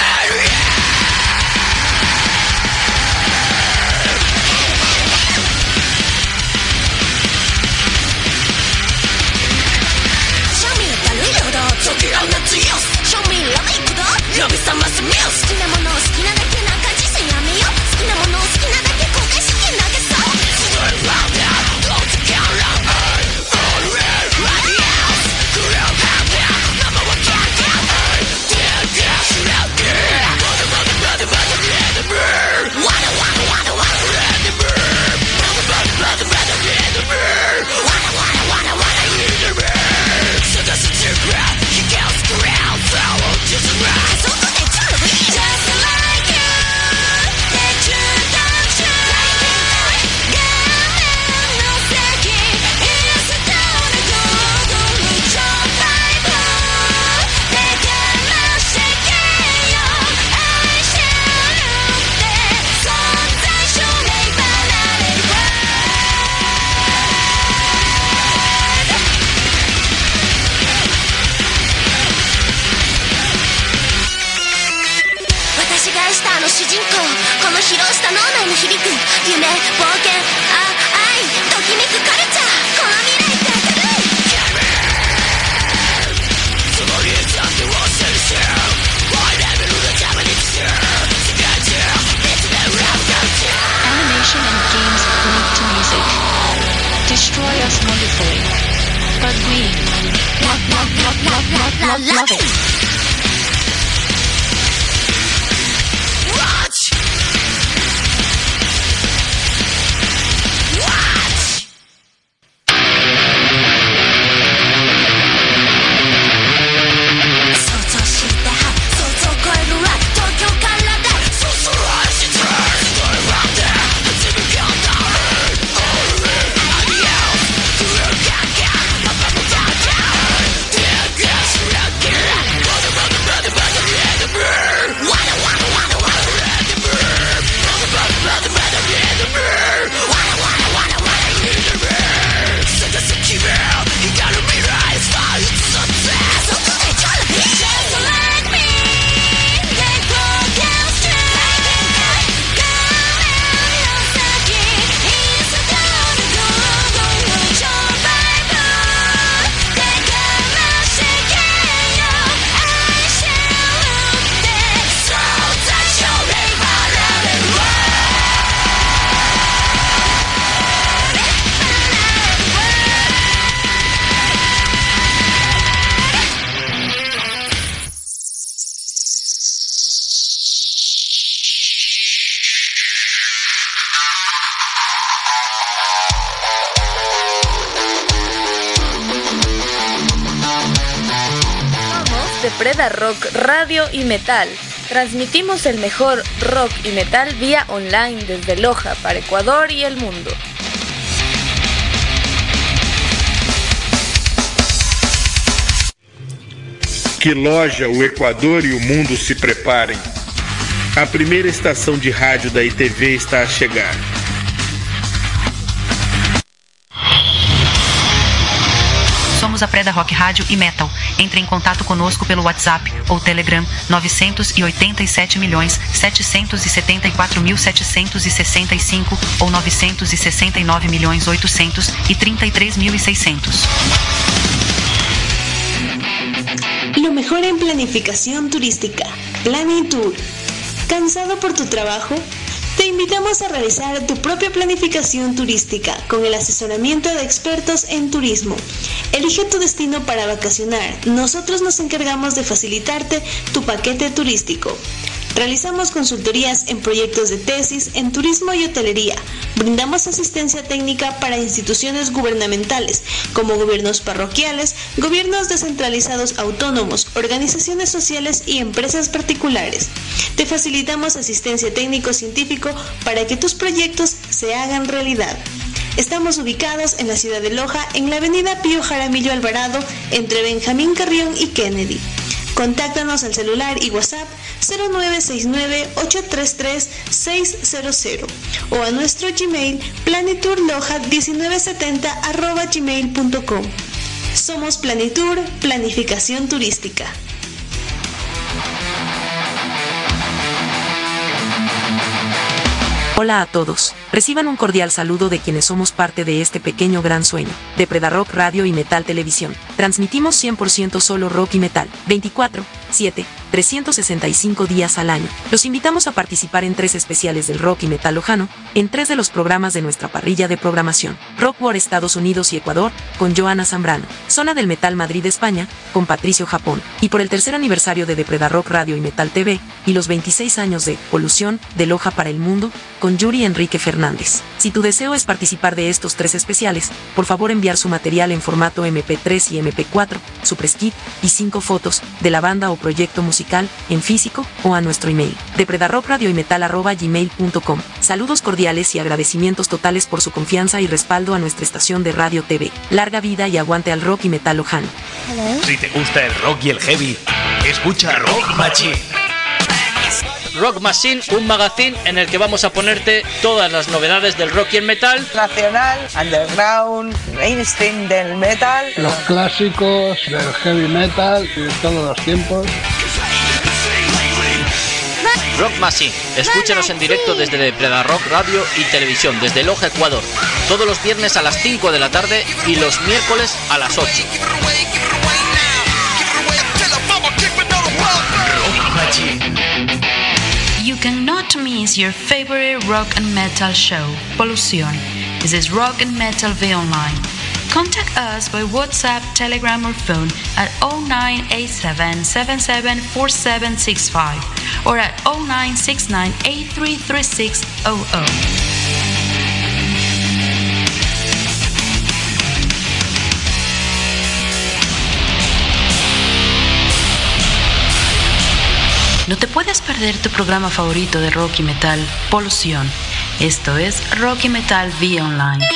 庶民たるよだチョキランナツヨス庶民ラメイクだ呼び覚ますミュース好きなものを好きなだけなんか実践やめよう好きなものを好きなだけ公開資金投げそう主人公この広した脳内に響く夢冒険愛ときめくカルチャーこの未来って明るいそのリーズって忘れてハイレベルなために世界中別なラブカルチャー
Animation and games linked to music destroy us wonderfully, but we love it.
Preda Rock Radio y Metal. Transmitimos el mejor rock y metal vía online desde Loja para Ecuador y el mundo.
Que Loja, o Equador e o mundo se preparem. A primeira estação de rádio da ITV está a chegar.
Somos a Preda Rock Rádio e Metal. Entre em contato conosco pelo WhatsApp ou Telegram 987.774.765 ou 969.833.600.
Lo mejor en planificación turística. Planning Tour. ¿Cansado por tu trabajo? Te invitamos a realizar tu propia planificación turística con el asesoramiento de expertos en turismo. Elige tu destino para vacacionar. Nosotros nos encargamos de facilitarte tu paquete turístico. Realizamos consultorías en proyectos de tesis en turismo y hotelería. Brindamos asistencia técnica para instituciones gubernamentales, como gobiernos parroquiales, gobiernos descentralizados autónomos, organizaciones sociales y empresas particulares. Te facilitamos asistencia técnico-científico para que tus proyectos se hagan realidad. Estamos ubicados en la ciudad de Loja, en la avenida Pío Jaramillo Alvarado, entre Benjamín Carrión y Kennedy. Contáctanos al celular y WhatsApp 0969-833-600 o a nuestro Gmail planiturloja1970@gmail.com. Somos Planitur, Planificación Turística.
Hola a todos, reciban un cordial saludo de quienes somos parte de este pequeño gran sueño, de Predarock Radio y Metal Televisión. Transmitimos 100% solo rock y metal, 24/7, 365 días al año. Los invitamos a participar en 3 especiales del rock y metal lojano, en 3 de los programas de nuestra parrilla de programación. Rock War Estados Unidos y Ecuador, con Joana Zambrano. Zona del Metal Madrid España, con Patricio Japón. Y por el 3er aniversario de Predarock Radio y Metal TV, y los 26 años de Polución, de Loja para el Mundo, con Yuri Enrique Fernández. Si tu deseo es participar de estos 3 especiales, por favor enviar su material en formato MP3 y MP4, su press kit y 5 fotos de la banda o proyecto musical en físico o a nuestro email de predarrockradioymetal@gmail.com. Saludos cordiales y agradecimientos totales por su confianza y respaldo a nuestra estación de radio TV. Larga vida y aguante al rock y metal lojano.
Si te gusta el rock y el heavy, escucha Rock Machine.
Rock Machine, un magazine en el que vamos a ponerte todas las novedades del rock y el metal.
Nacional, underground, mainstream del metal.
Los clásicos del heavy metal de todos los tiempos.
Rock Machine, escúchanos en directo desde Predarock Radio y Televisión, desde Loja, Ecuador. Todos los viernes a las 5 de la tarde y los miércoles a las 8.
Rock Machine.
You cannot miss your favorite rock and metal show, Polución. This is Rock and Metal V Online. Contact us by WhatsApp, Telegram or phone at 0987-774765 or at 0969-833600. No te puedes perder tu programa favorito de rock y metal, Polución. Esto es Rock y Metal vía online.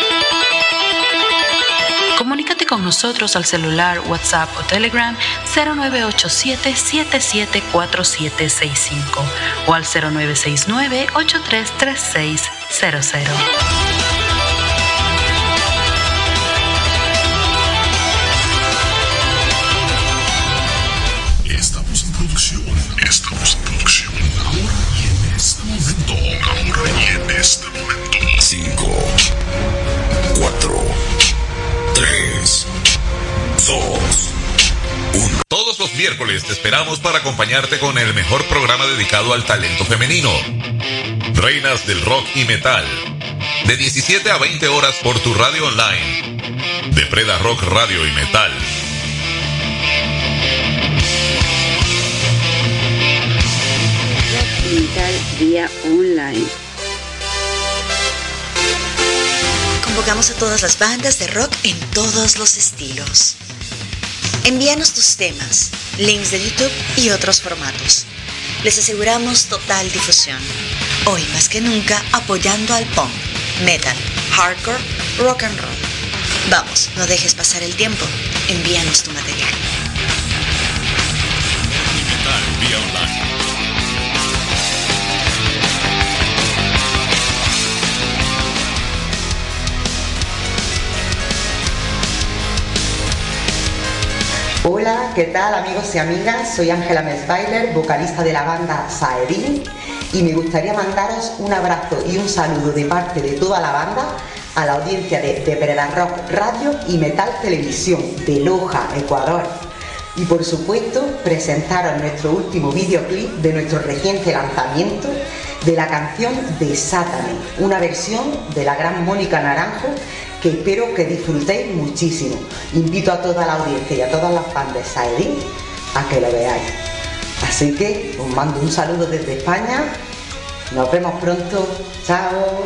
Comunícate con nosotros al celular, WhatsApp o Telegram 0987-774765 o al 0969-833600.
Estamos en producción. Ahora y en este momento. 5, 4, 3, 2, 1.
Todos los miércoles te esperamos para acompañarte con el mejor programa dedicado al talento femenino. Reinas del rock y metal. De 17 a 20 horas por tu radio online. De Predarock Radio y Metal.
Metal vía online. Convocamos a todas las bandas de rock en todos los estilos. Envíanos tus temas, links de YouTube y otros formatos. Les aseguramos total difusión. Hoy más que nunca apoyando al punk, metal, hardcore, rock and roll. Vamos, no dejes pasar el tiempo. Envíanos tu material.
Metal vía online.
Hola, ¿qué tal amigos y amigas? Soy Ángela Mesbailer, vocalista de la banda Saedin, y me gustaría mandaros un abrazo y un saludo de parte de toda la banda a la audiencia de Predarock Radio y Metal Televisión de Loja, Ecuador. Y por supuesto, presentaros nuestro último videoclip de nuestro reciente lanzamiento de la canción Desátame, una versión de la gran Mónica Naranjo que espero que disfrutéis muchísimo. Invito a toda la audiencia y a todas las fans de Saedin a que lo veáis. Así que os mando un saludo desde España. Nos vemos pronto. Chao.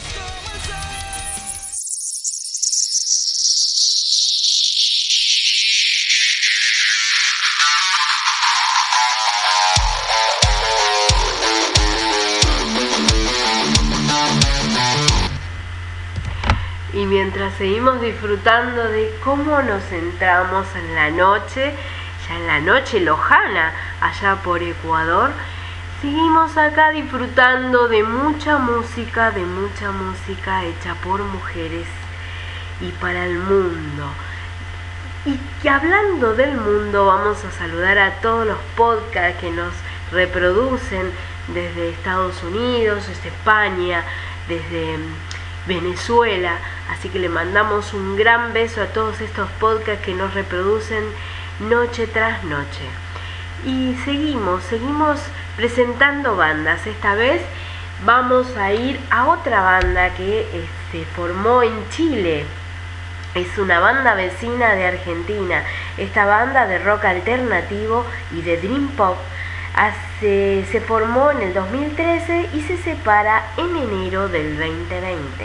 Y mientras seguimos disfrutando de cómo nos centramos en la noche, ya en la noche lojana, allá por Ecuador, seguimos acá disfrutando de mucha música hecha por mujeres y para el mundo. Y que hablando del mundo, vamos a saludar a todos los podcasts que nos reproducen desde Estados Unidos, desde España, desde Venezuela, así que le mandamos un gran beso a todos estos podcasts que nos reproducen noche tras noche. Y seguimos presentando bandas. Esta vez vamos a ir a otra banda que se formó en Chile. Es una banda vecina de Argentina. Esta banda de rock alternativo y de dream pop se formó en el 2013 y se separa en enero del 2020.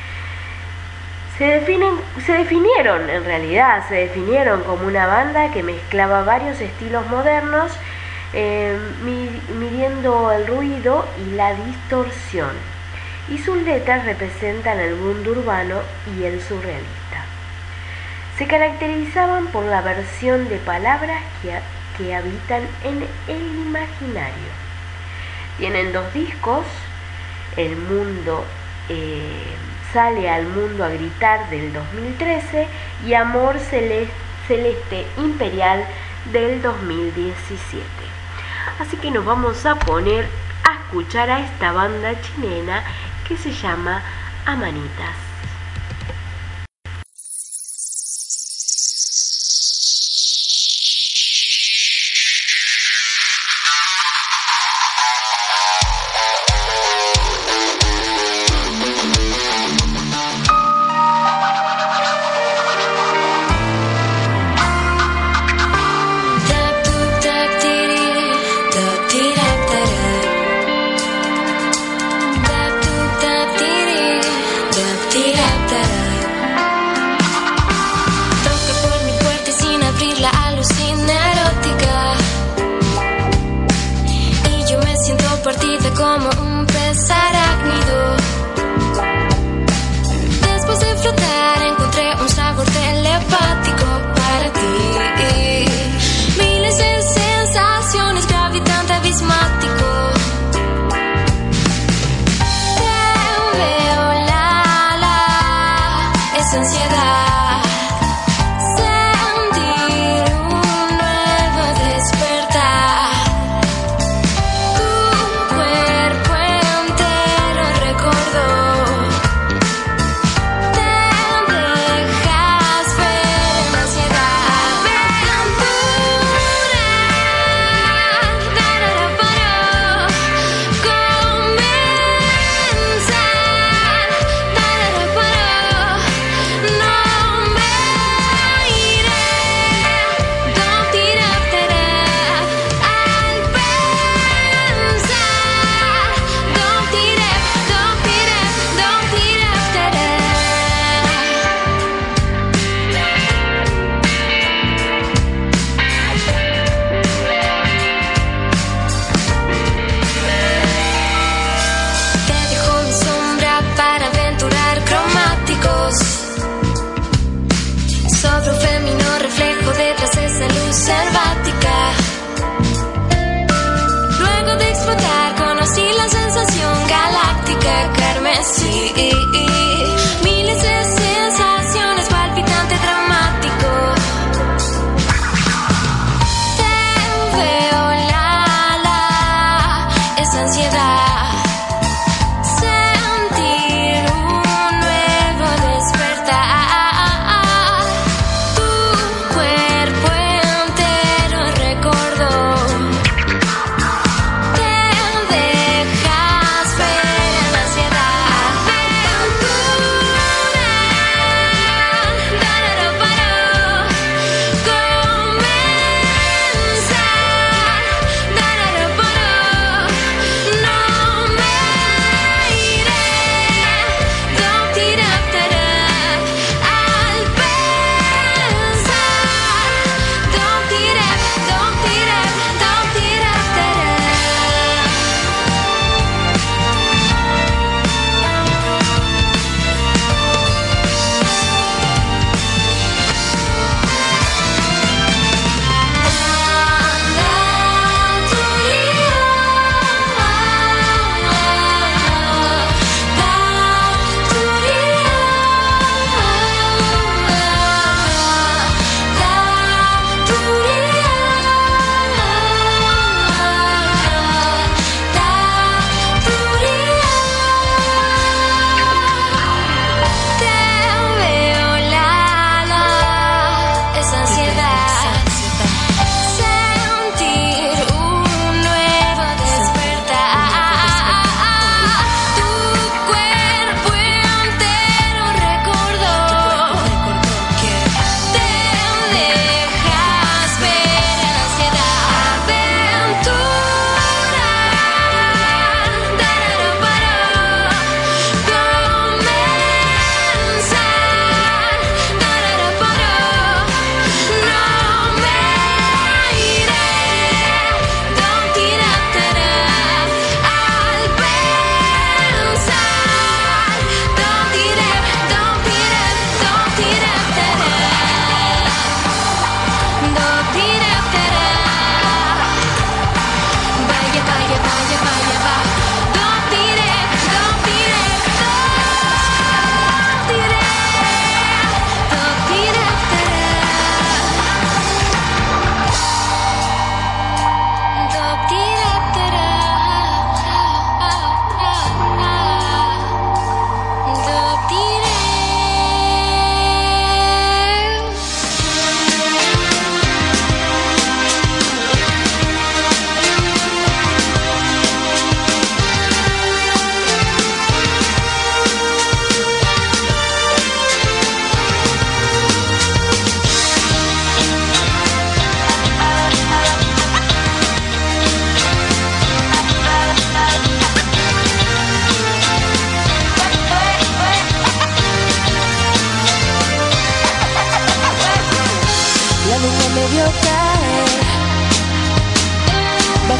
Se definieron como una banda que mezclaba varios estilos modernos, midiendo el ruido y la distorsión, y sus letras representan el mundo urbano y el surrealista. Se caracterizaban por la versión de palabras que habitan en el imaginario. Tienen 2 discos, El Mundo Sale al Mundo a Gritar del 2013 y Amor Celeste Imperial del 2017. Así que nos vamos a poner a escuchar a esta banda chilena que se llama Amanitas.
Como un pez arácnido. Después de flotar encontré un sabor telepático para ti. Miles de sensaciones, gravitante abismático. Te veo esa ansiedad. No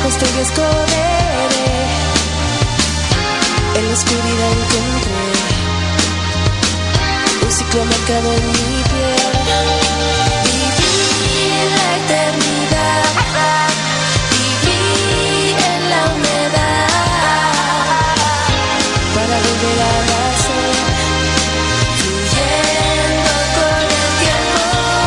aposté y esconderé. En la oscuridad encontré un ciclo marcado en mi piel. Viví en la eternidad, viví en la humedad, para volver a nacer, fluyendo con el tiempo.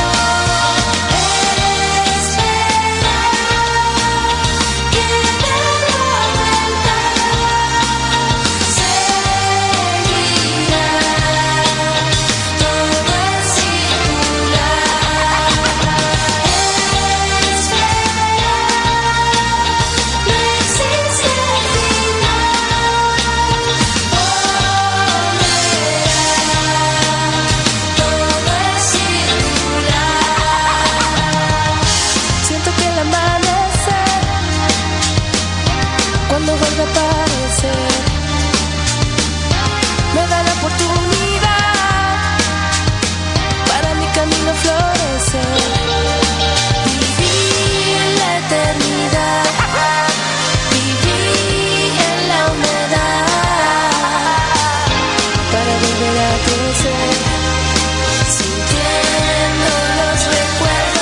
Cuando vuelve a aparecer, me da la oportunidad para mi camino florecer. Viví en la eternidad, viví en la humedad, para volver a crecer, sintiendo los recuerdos.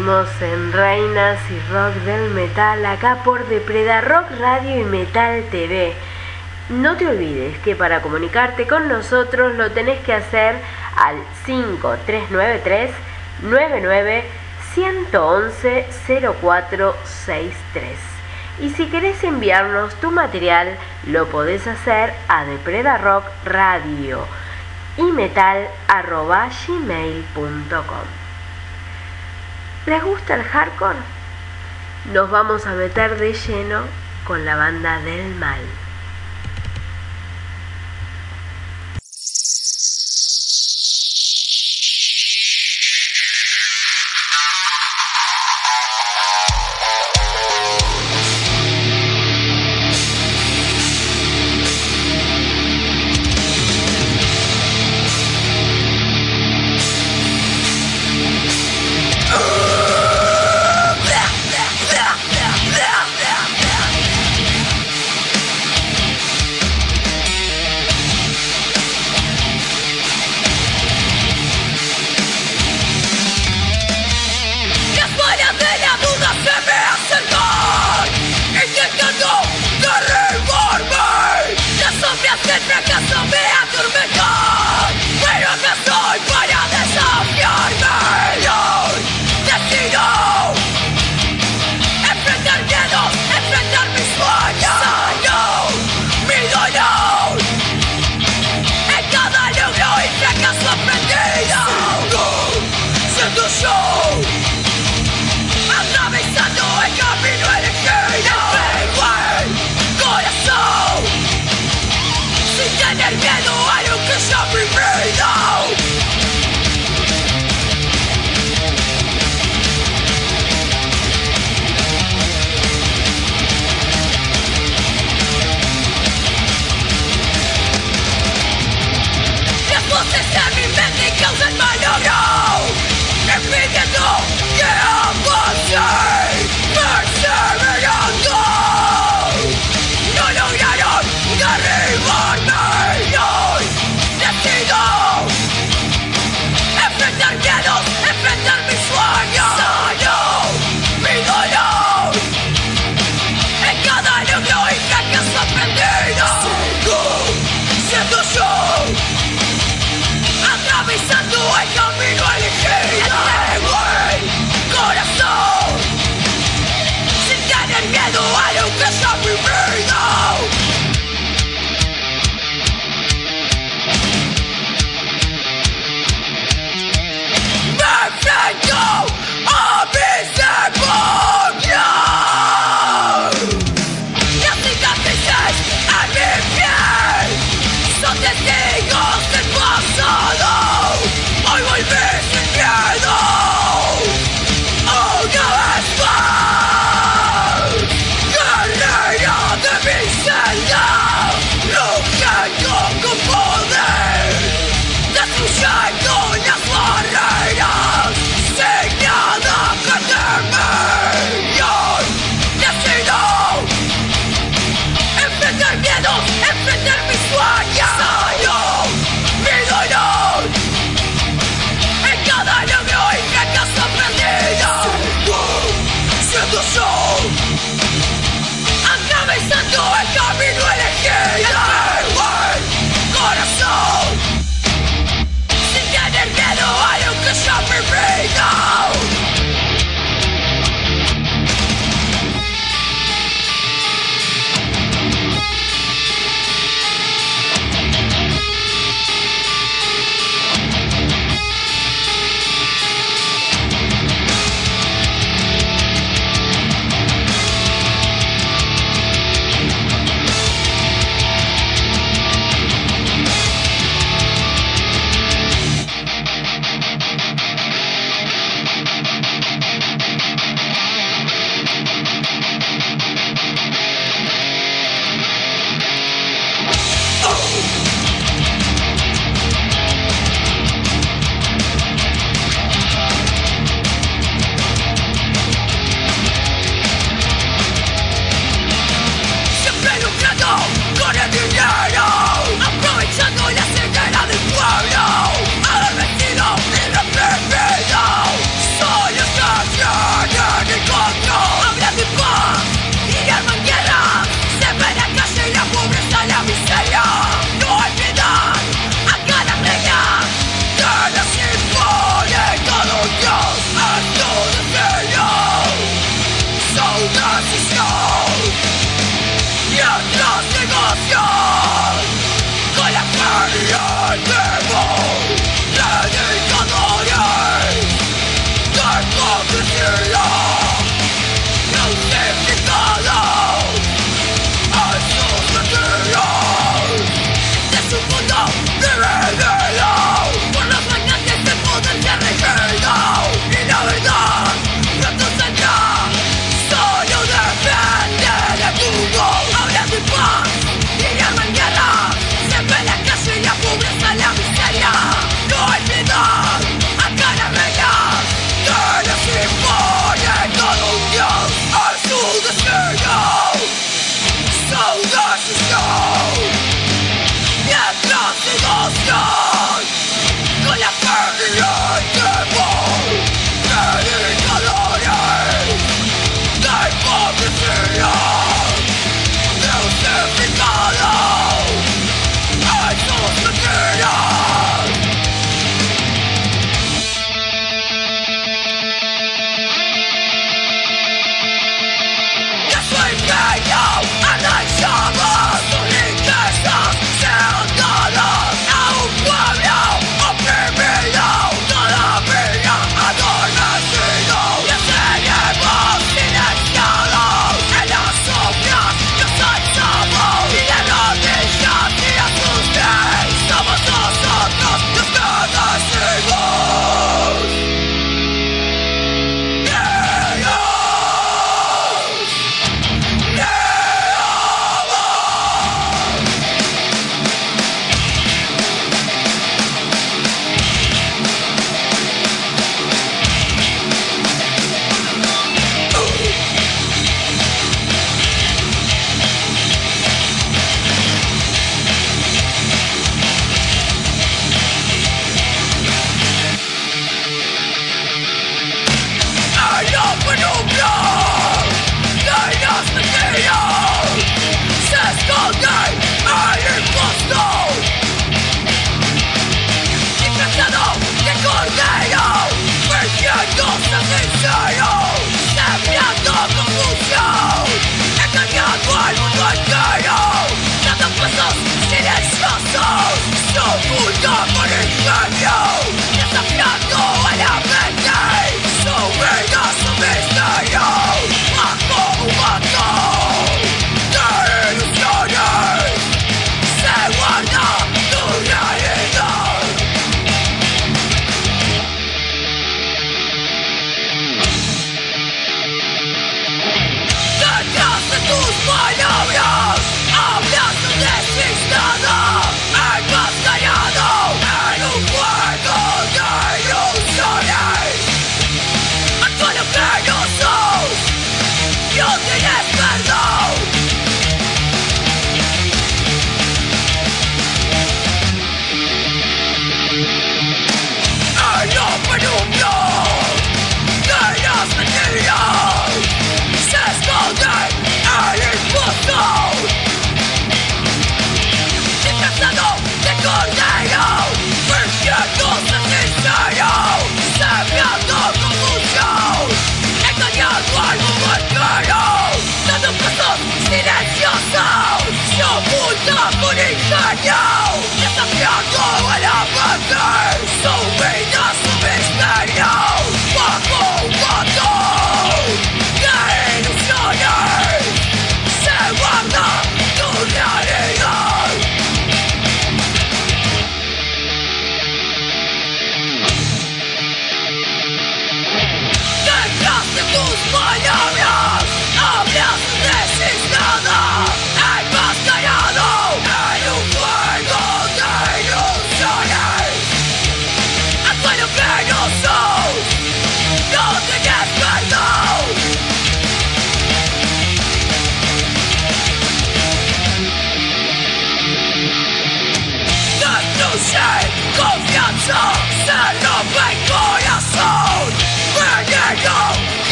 Seguimos en Reinas y Rock del Metal, acá por Depreda Rock Radio y Metal TV. No te olvides que para comunicarte con nosotros lo tenés que hacer al 5393 99 111 0463. Y si querés enviarnos tu material, lo podés hacer a Depreda Rock Radio y metal@gmail.com. ¿Les gusta el hardcore? Nos vamos a meter de lleno con la banda del mal.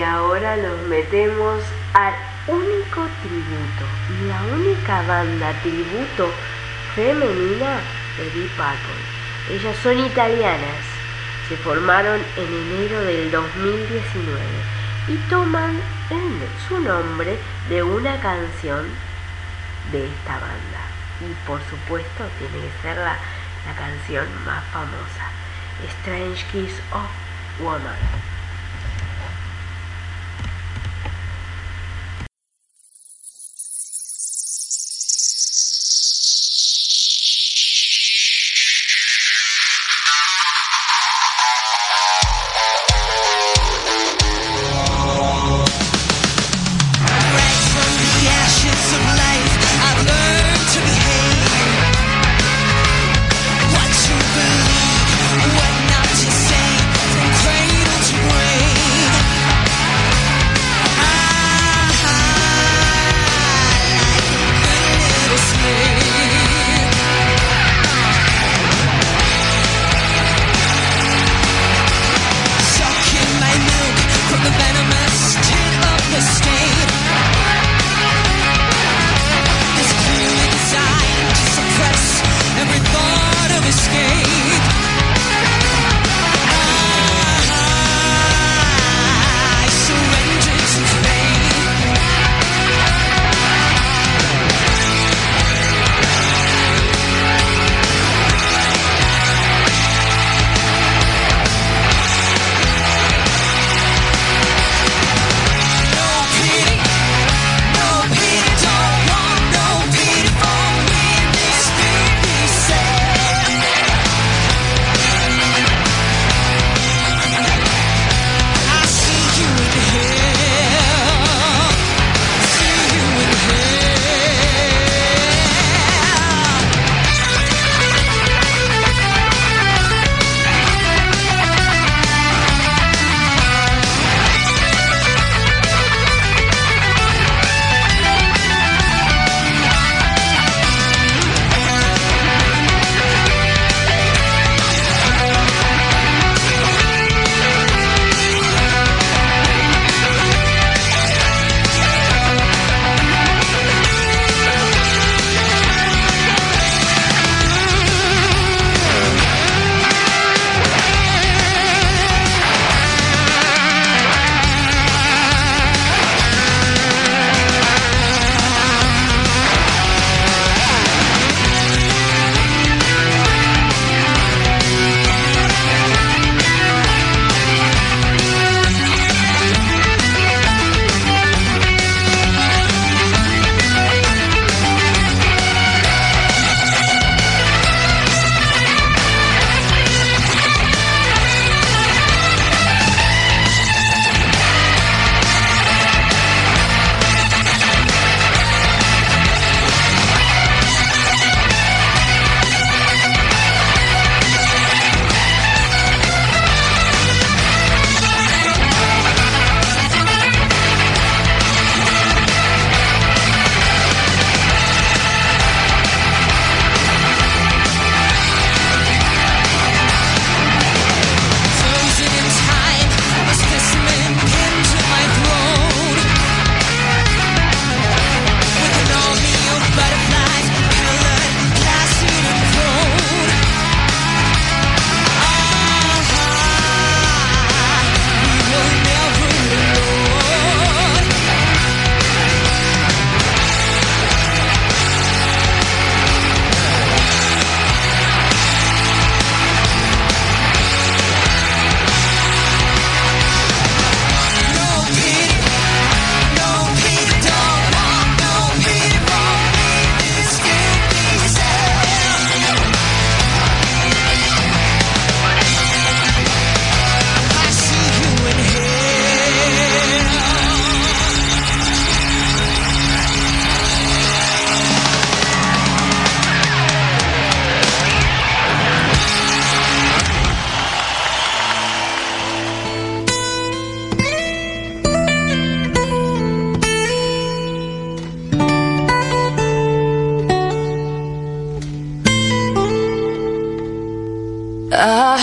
ahora nos metemos al único tributo, la única banda tributo femenina de Deep Purple. Ellas son italianas, se formaron en enero del 2019 y toman su nombre de una canción de esta banda. Y por supuesto tiene que ser la canción más famosa, Strange Kiss of Woman.
What to believe, what not to say, from cradle to grave.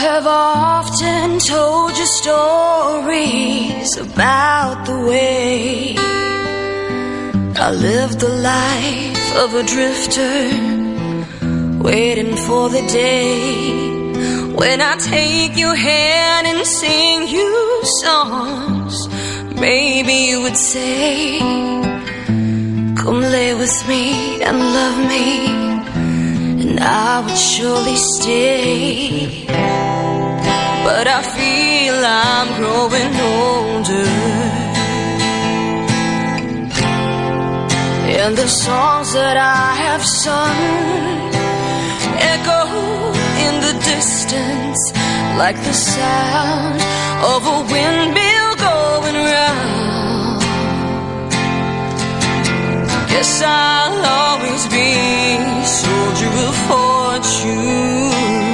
have often told you stories about the way I lived the life of a drifter, waiting for the day when I take your hand and sing you songs. Maybe you would say, come lay with me and love me, and I would surely stay. But I feel I'm growing older, and the songs that I have sung echo in the distance like the sound of a windmill going round. Guess I'll always be soldier of fortune.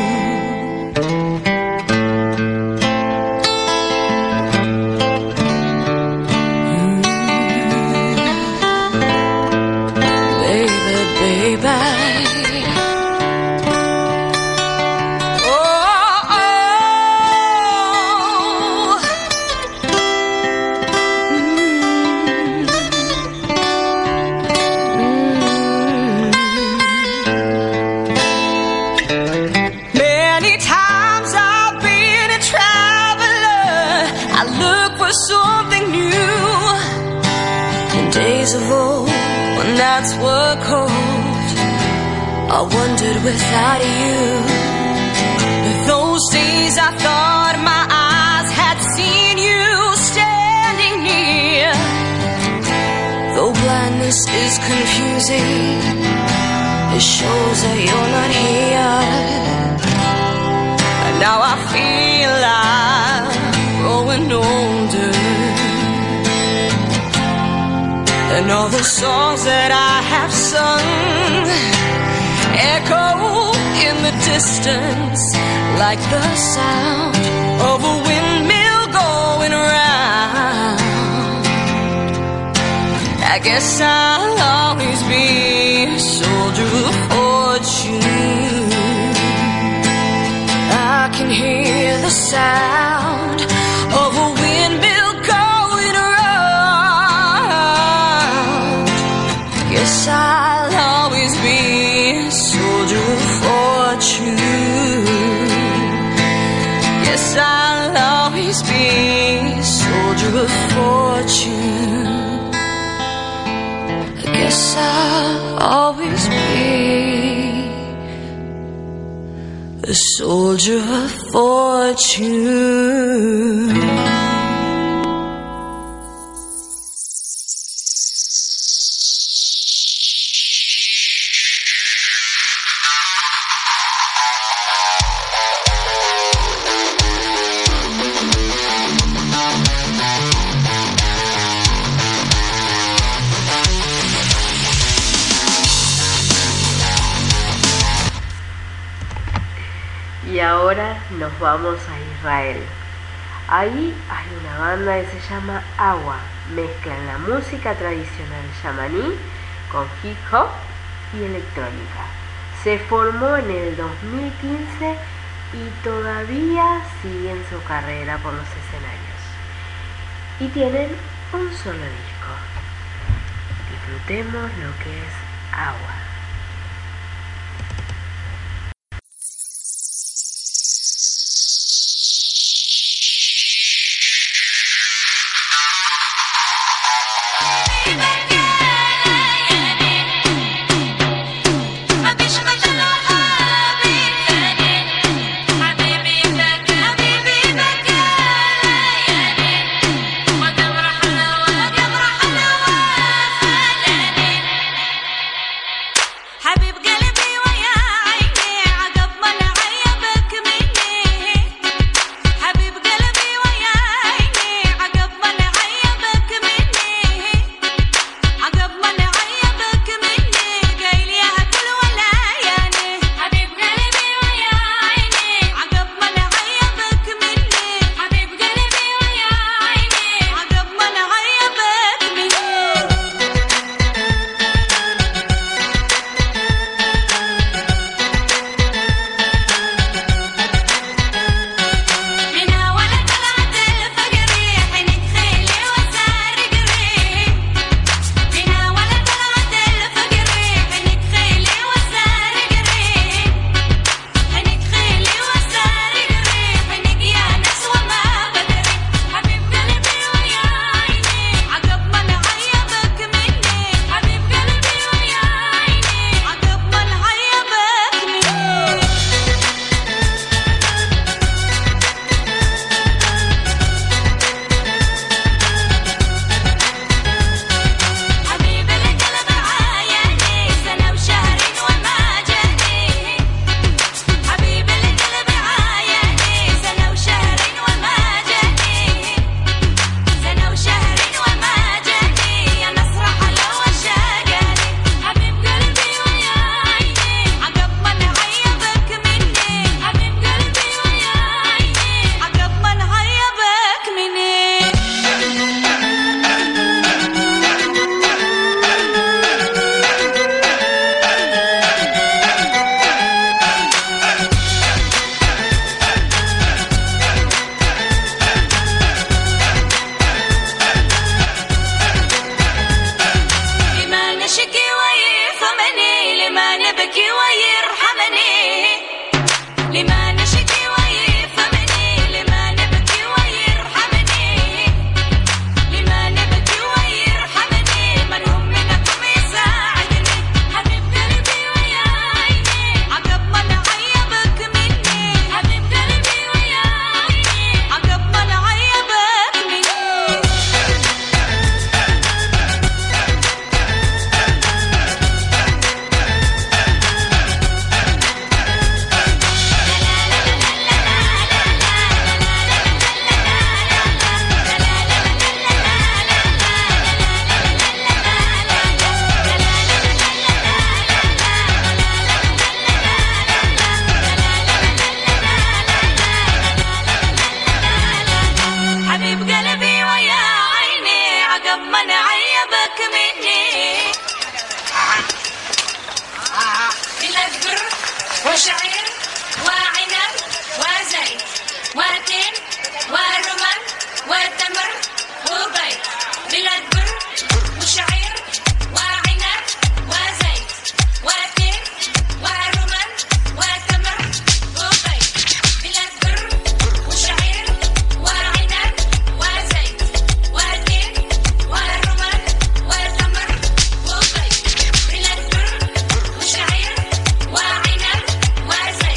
Of old, when nights were cold, I wondered without you. Those days I thought my eyes had seen you standing near. Though blindness is confusing, it shows that you're not here. And now I feel I'm growing older, and all the songs that I have sung echo in the distance like the sound of a windmill going round. I guess I'll always be a soldier of fortune. I can hear the sound of a windmill going round. Guess I'll always be a soldier of fortune. Yes, I'll always be a soldier of fortune. I guess I'll always be a soldier of fortune.
Y ahora nos vamos a Israel. Ahí hay una banda que se llama Agua. Mezclan la música tradicional yamaní con hip hop y electrónica. Se formó en el 2015 y todavía siguen su carrera por los escenarios. Y tienen un solo disco. Disfrutemos lo que es Agua.
مني بلاد بر وشعير وعنب وزيت وتين ورمان وتمر وبيض بلاد بر وشعير وعنب وزيت وتين ورمان وتمر وبيض بلاد بر وشعير وعنب وزيت وتين ورمان وتمر وبيض بلاد بر وشعير وعنب وزيت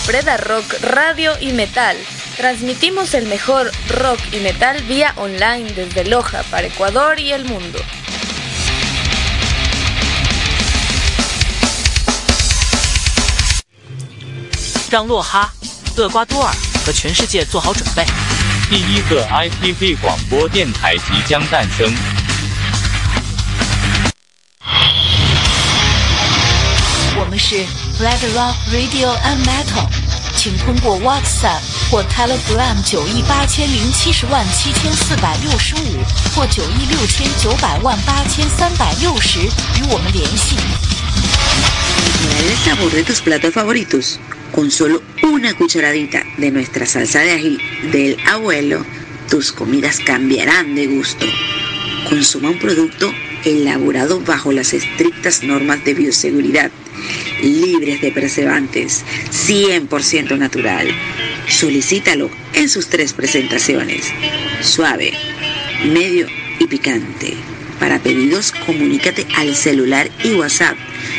Preda Rock Radio y Metal. Transmitimos el mejor rock y metal vía online desde Loja para Ecuador y el mundo.
让洛哈、厄瓜多尔和全世界做好准备。
第一个 IPV 广播电台即将诞生。
我们是 Preda Rock Radio and Metal， 请通过 WhatsApp 或 Telegram 9亿8070万7465或9亿6900万8360与我们联系。
Mira el sabor de tus platos favoritos. Con solo una cucharadita de nuestra salsa de ají del abuelo, tus comidas cambiarán de gusto. Consuma un producto elaborado bajo las estrictas normas de bioseguridad, libres de preservantes, 100% natural. Solicítalo en sus 3 presentaciones: suave, medio y picante. Para pedidos, comunícate al celular y WhatsApp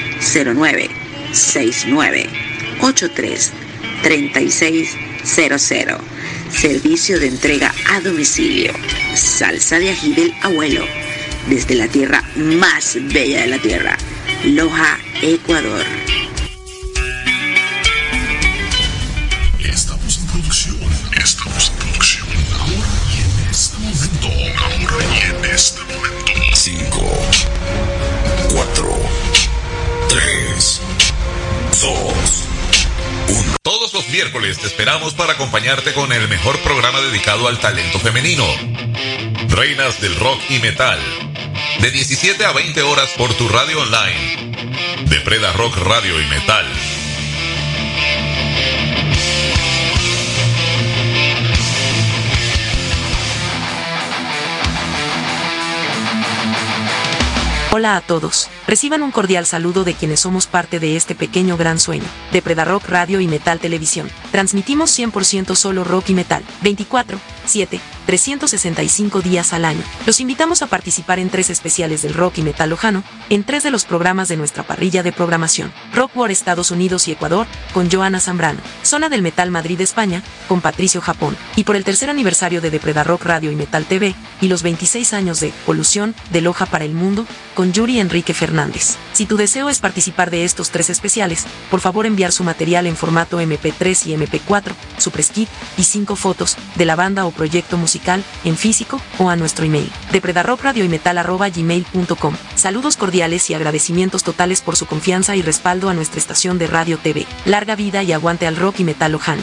0969833600. Servicio de entrega a domicilio. Salsa de ají del abuelo, desde la tierra más bella de la tierra, Loja, Ecuador.
Estamos en producción. Ahora y en este momento. 5, 4, 3, 2, 1.
Todos los miércoles te esperamos para acompañarte con el mejor programa dedicado al talento femenino. Reinas del rock y metal. De 17 a 20 horas por tu radio online. De Preda Rock Radio y Metal.
Hola a todos, reciban un cordial saludo de quienes somos parte de este pequeño gran sueño, de Preda Rock Radio y Metal Televisión. Transmitimos 100% solo rock y metal, 24/7, 365 días al año. Los invitamos a participar en 3 especiales del rock y metal lojano, en 3 de los programas de nuestra parrilla de programación. Rock War Estados Unidos y Ecuador, con Joana Zambrano. Zona del Metal Madrid España, con Patricio Japón. Y por el 3er aniversario de Preda Rock Radio y Metal TV, y los 26 años de Polución, de Loja para el Mundo, con Yuri Enrique Fernández. Si tu deseo es participar de estos 3 especiales, por favor enviar su material en formato MP3 y MP4, su press kit y 5 fotos de la banda o proyecto musical en físico o a nuestro email de predarrockradioymetal@gmail.com. Saludos cordiales y agradecimientos totales por su confianza y respaldo a nuestra estación de radio TV. Larga vida y aguante al rock y metal lojano.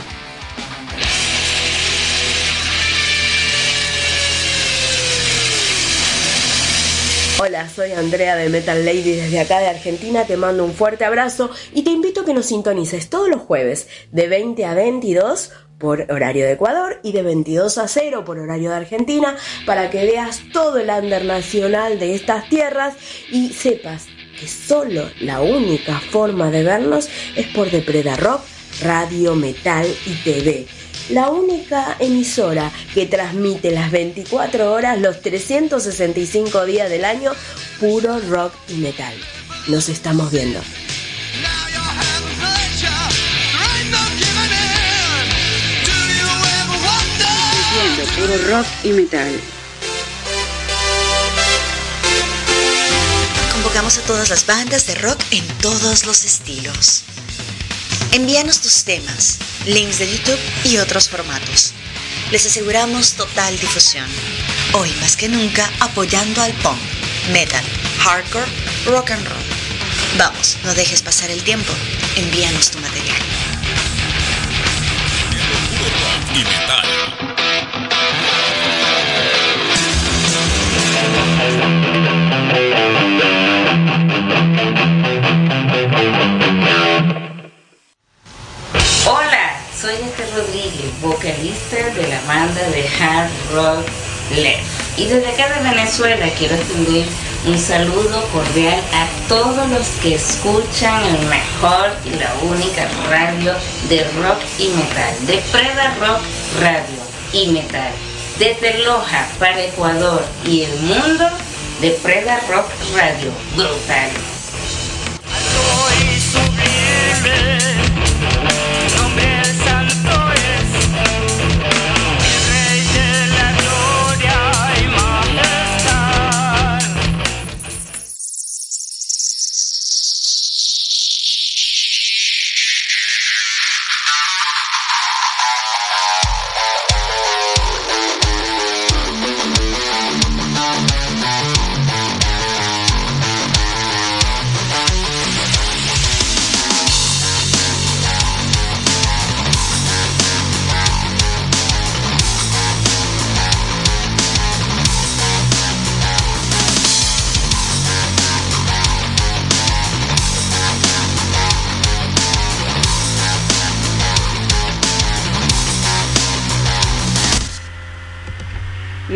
Hola, soy Andrea de Metal Lady desde acá de Argentina, te mando un fuerte abrazo y te invito a que nos sintonices todos los jueves de 20 a 22 por horario de Ecuador y de 22 a 0 por horario de Argentina para que veas todo el under nacional de estas tierras y sepas que solo la única forma de vernos es por The Preda Rock, Radio, Metal y TV. La única emisora que transmite las 24 horas, los 365 días del año, puro rock y metal. Nos estamos viendo.
Puro rock y metal.
Convocamos a todas las bandas de rock en todos los estilos. Envíanos tus temas, links de YouTube y otros formatos. Les aseguramos total difusión. Hoy más que nunca apoyando al punk, metal, hardcore, rock and roll. Vamos, no dejes pasar el tiempo. Envíanos tu material.
Y metal.
Hola, soy Esther Rodríguez, vocalista de la banda de hard rock Left. Y desde acá de Venezuela quiero extender un saludo cordial a todos los que escuchan el mejor y la única radio de rock y metal, de Preda Rock Radio y Metal. Desde Loja para Ecuador y el mundo, de Preda Rock Radio. Brutal.
Nombre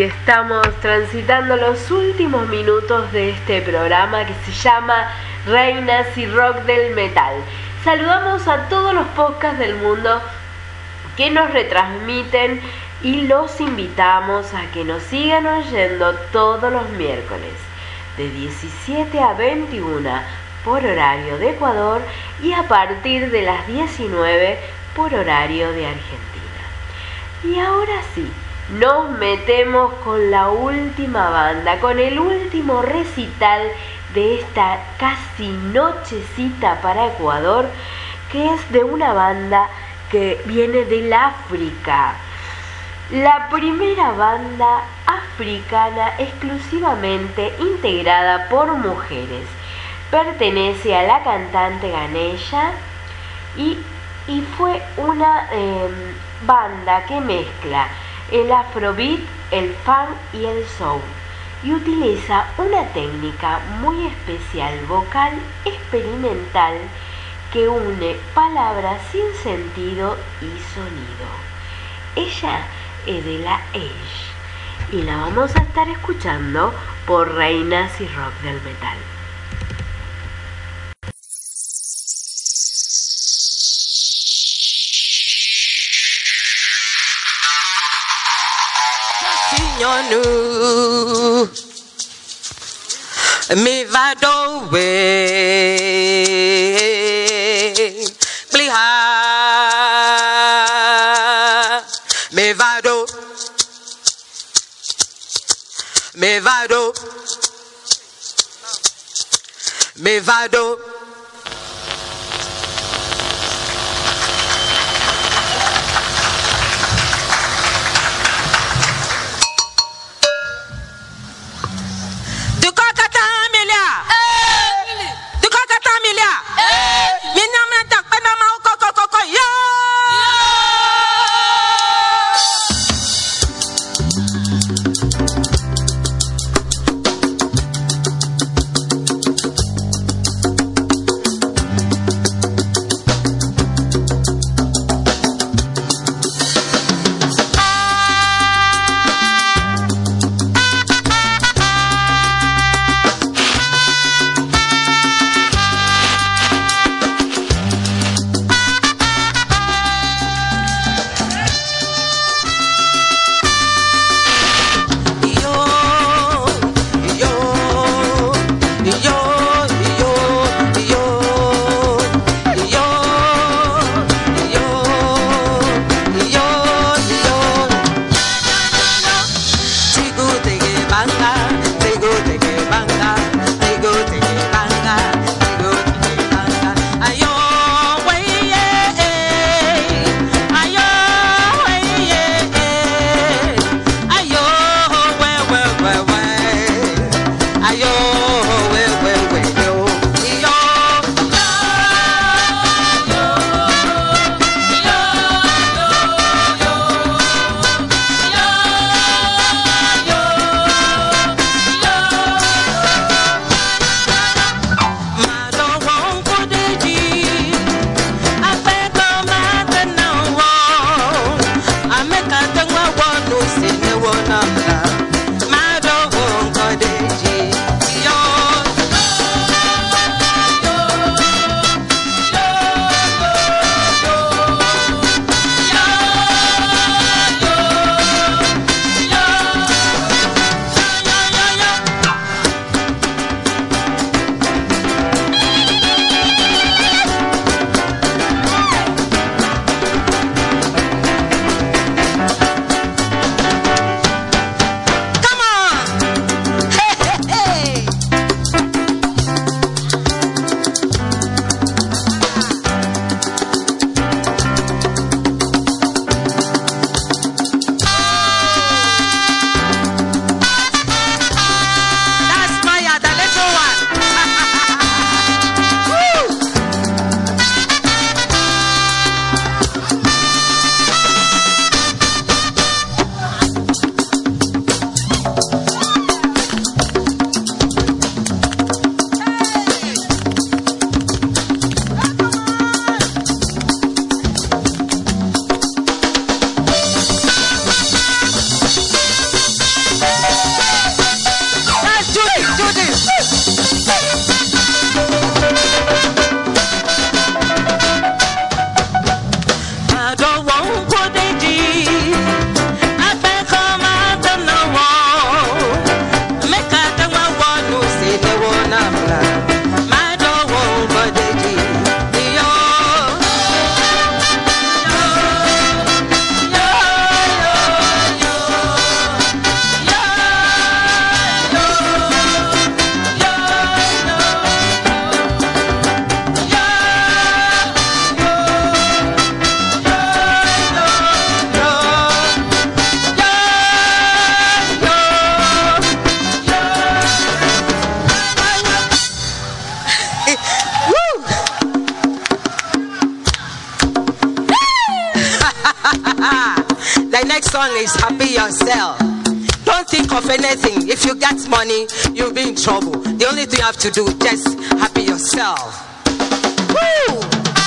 estamos transitando los últimos minutos de este programa que se llama Reinas y Rock del Metal. Saludamos a todos los podcasts del mundo que nos retransmiten y los invitamos a que nos sigan oyendo todos los miércoles de 17 a 21 por horario de Ecuador y a partir de las 19 por horario de Argentina. Y ahora sí, nos metemos con la última banda, con el último recital de esta casi nochecita para Ecuador, que es de una banda que viene del África. La primera banda africana exclusivamente integrada por mujeres. Pertenece a la cantante Ganesha y fue una banda que mezcla el afrobeat, el funk y el soul, y utiliza una técnica muy especial vocal experimental que une palabras sin sentido y sonido. Ella es de la Age y la vamos a estar escuchando por Reinas y Rock del Metal.
Signonu mi vado we bliha me vado song is Happy Yourself. Don't think of anything. If you get money, you'll be in trouble. The only thing you have to do, just happy yourself. Woo!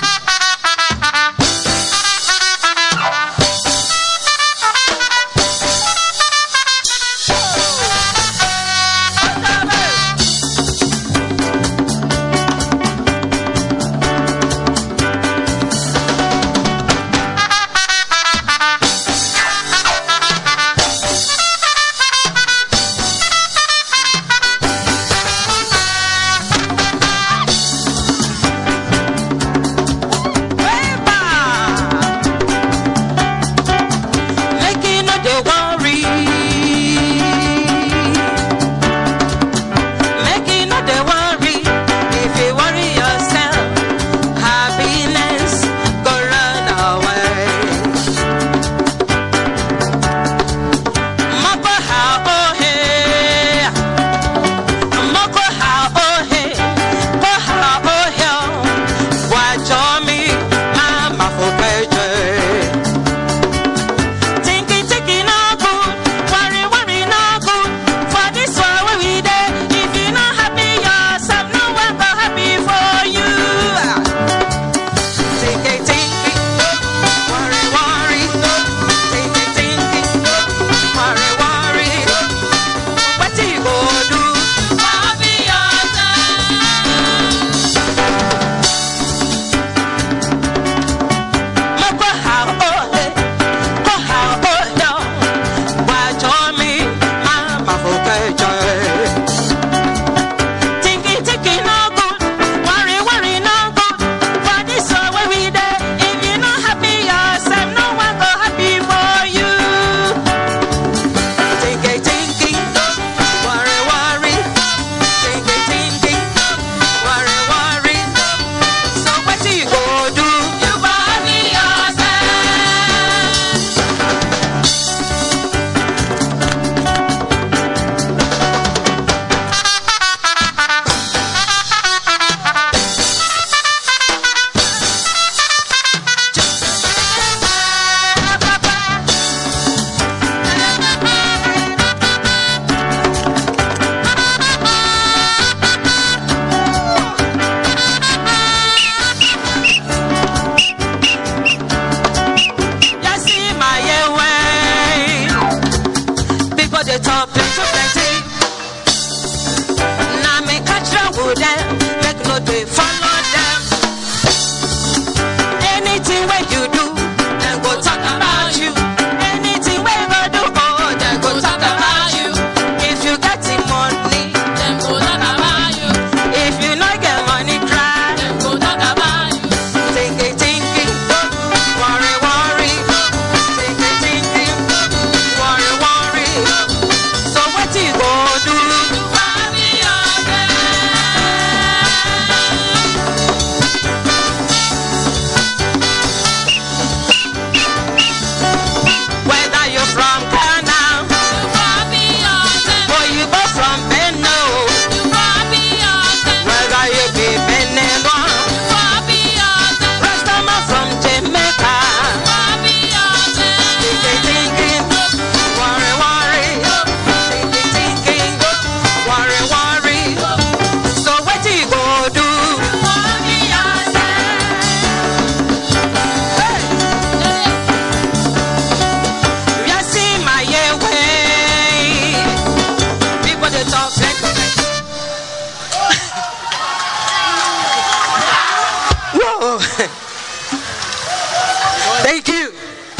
Thank you.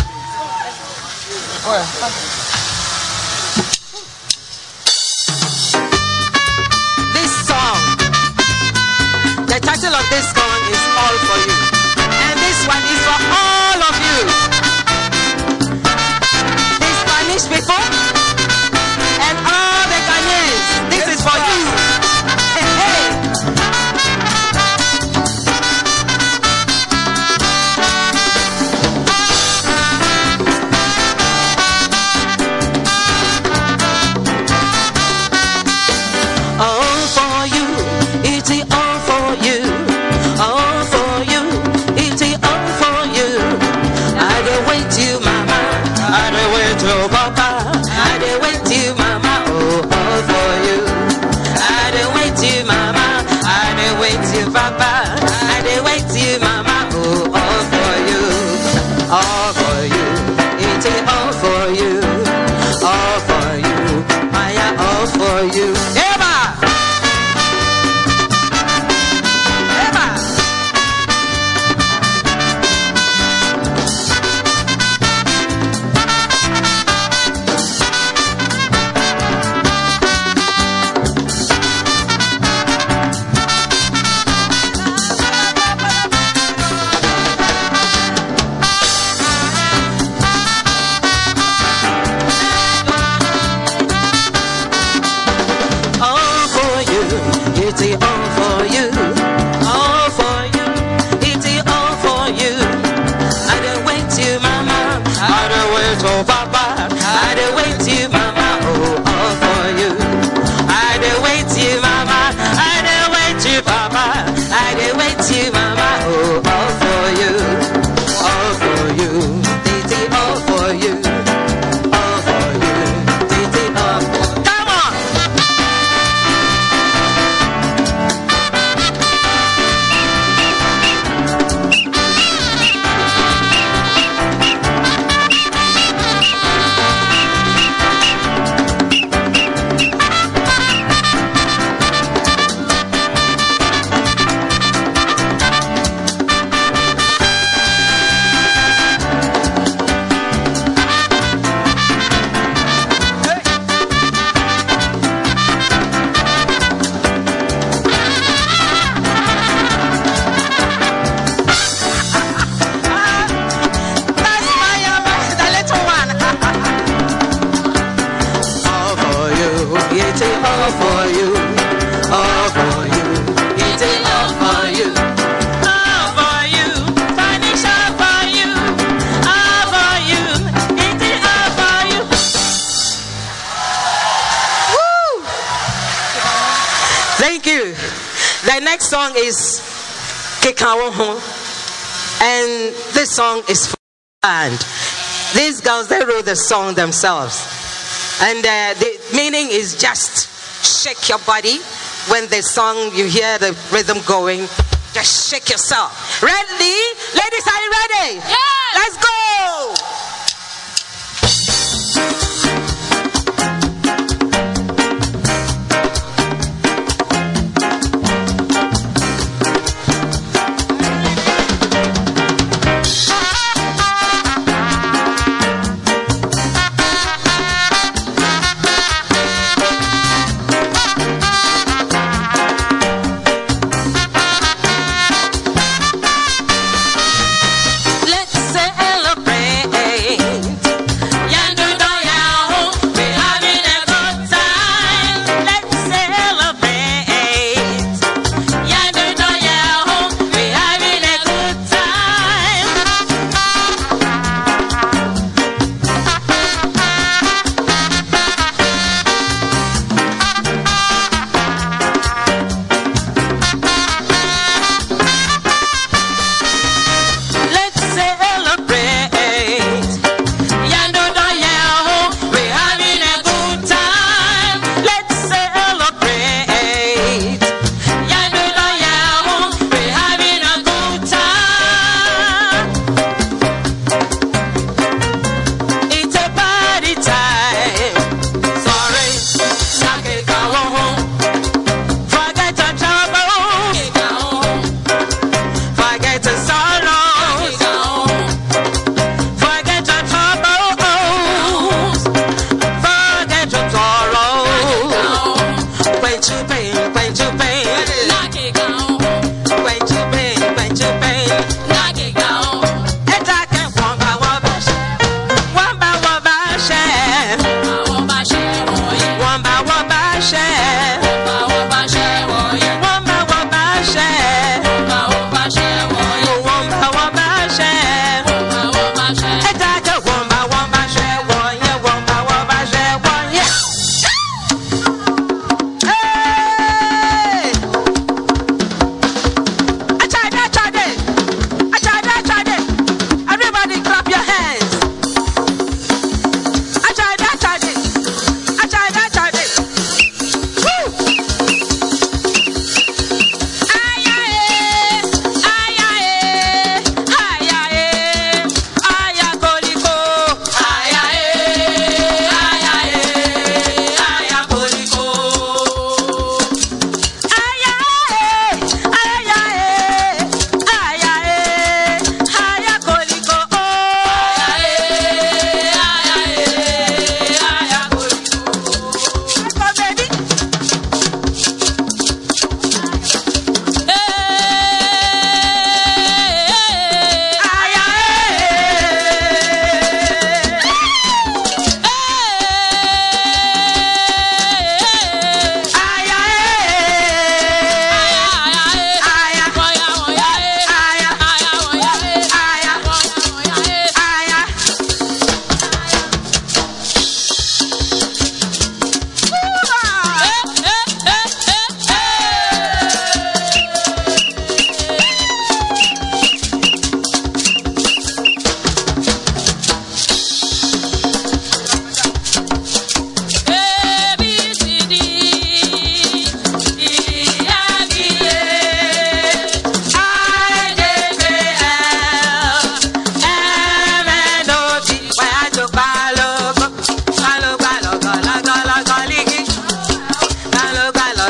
This song, the title of this song is All For You. And this one is for all of you. The Spanish people and all the Ghanaians. This is for you. Hey, hey. To It's all for you, all for you. It's all for you. I don't wait to mama, I don't wait to papa, I don't wait to mama, oh, all for you. I don't wait to mama, I don't wait to papa, I don't wait to mama, oh, all for you, all for you. It's all for you, all for you. It's all for you. Come on. Thank you. The next song is Kekawoho, and this song is for the band. These girls, they wrote the song themselves, and the meaning is just shake your body. When the song, you hear the rhythm going, just shake yourself. Ready? Ladies, are you ready? Yeah! Let's go!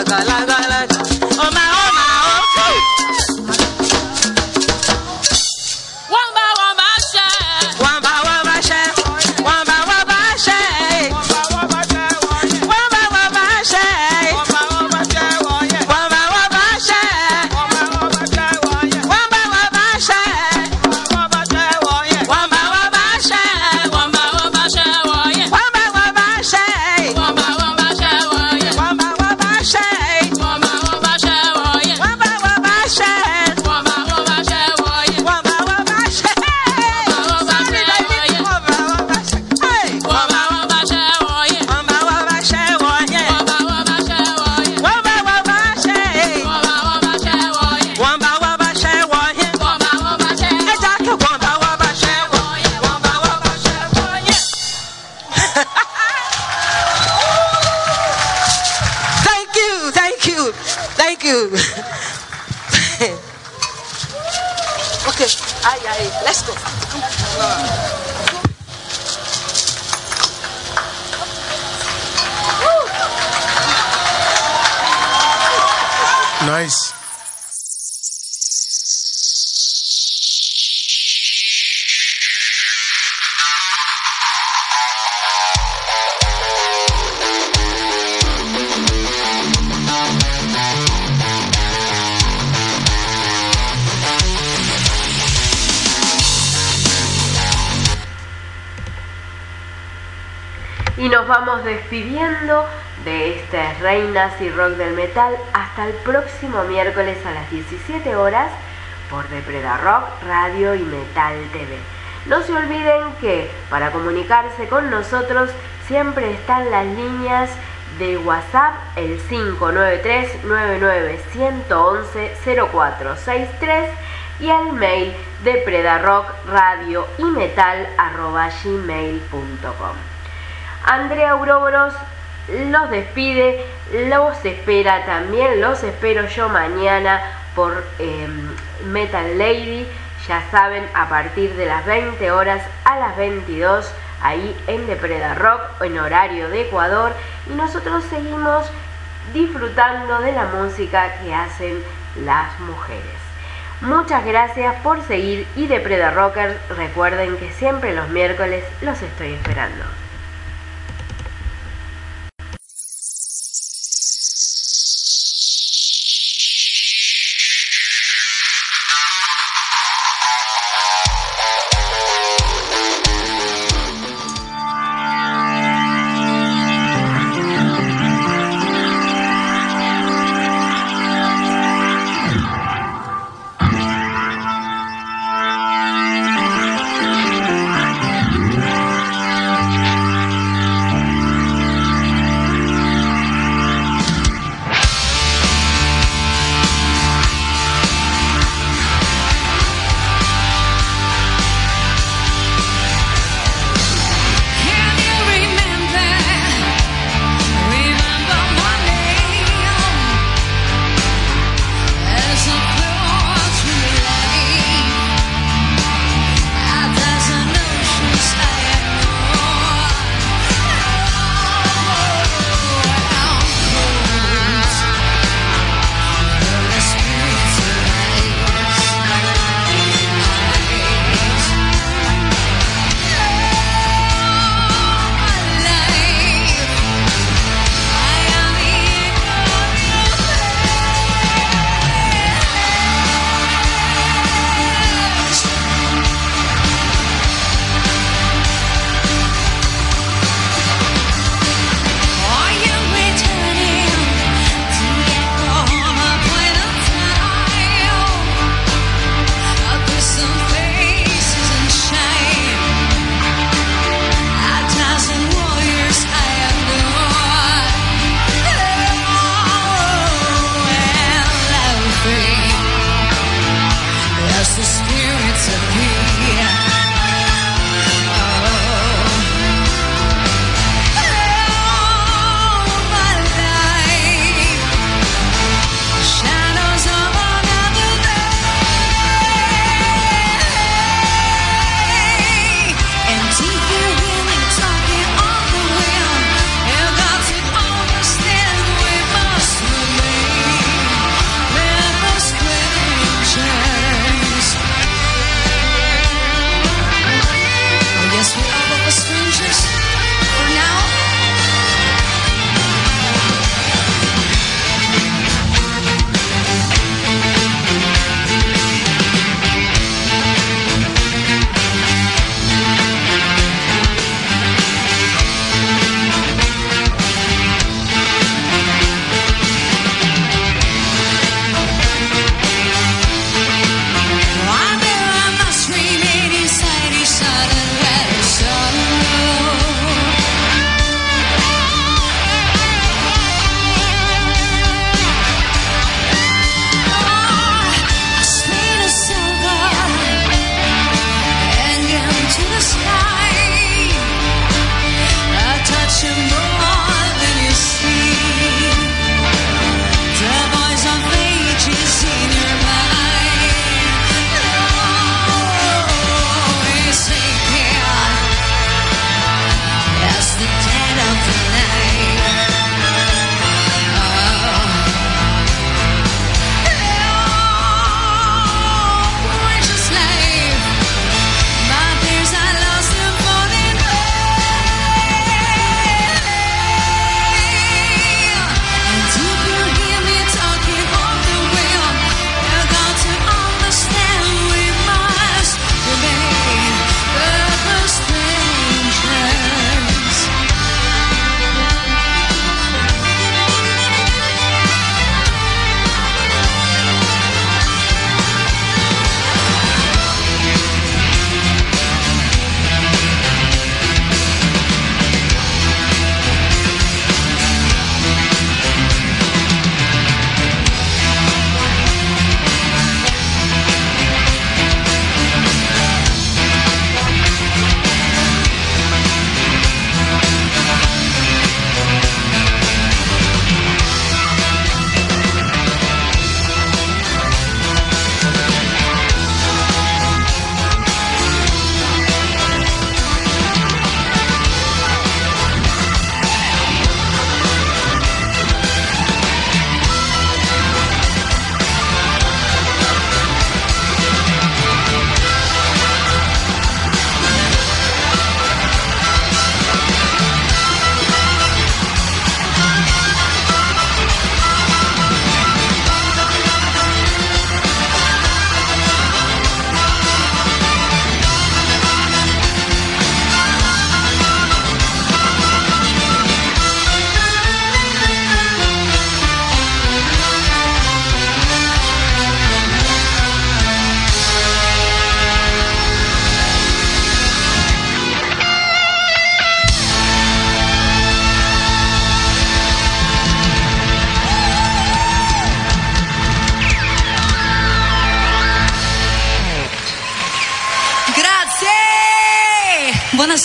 Let's go.
Nice.
Y nos vamos despidiendo de estas reinas y rock del metal hasta el próximo miércoles a las 17 horas por Depredar Rock Radio y Metal TV. No se olviden que para comunicarse con nosotros siempre están las líneas de WhatsApp, el 593-99-111-0463 y al mail depredarrockradio.y-metal@gmail.com. Andrea Ouroboros los despide, los espera también, los espero yo mañana por Metal Lady, ya saben, a partir de las 20 horas a las 22, ahí en Depredar Rock, en horario de Ecuador, y nosotros seguimos disfrutando de la música que hacen las mujeres. Muchas gracias por seguir y Depredar Rockers, recuerden que siempre los miércoles los estoy esperando.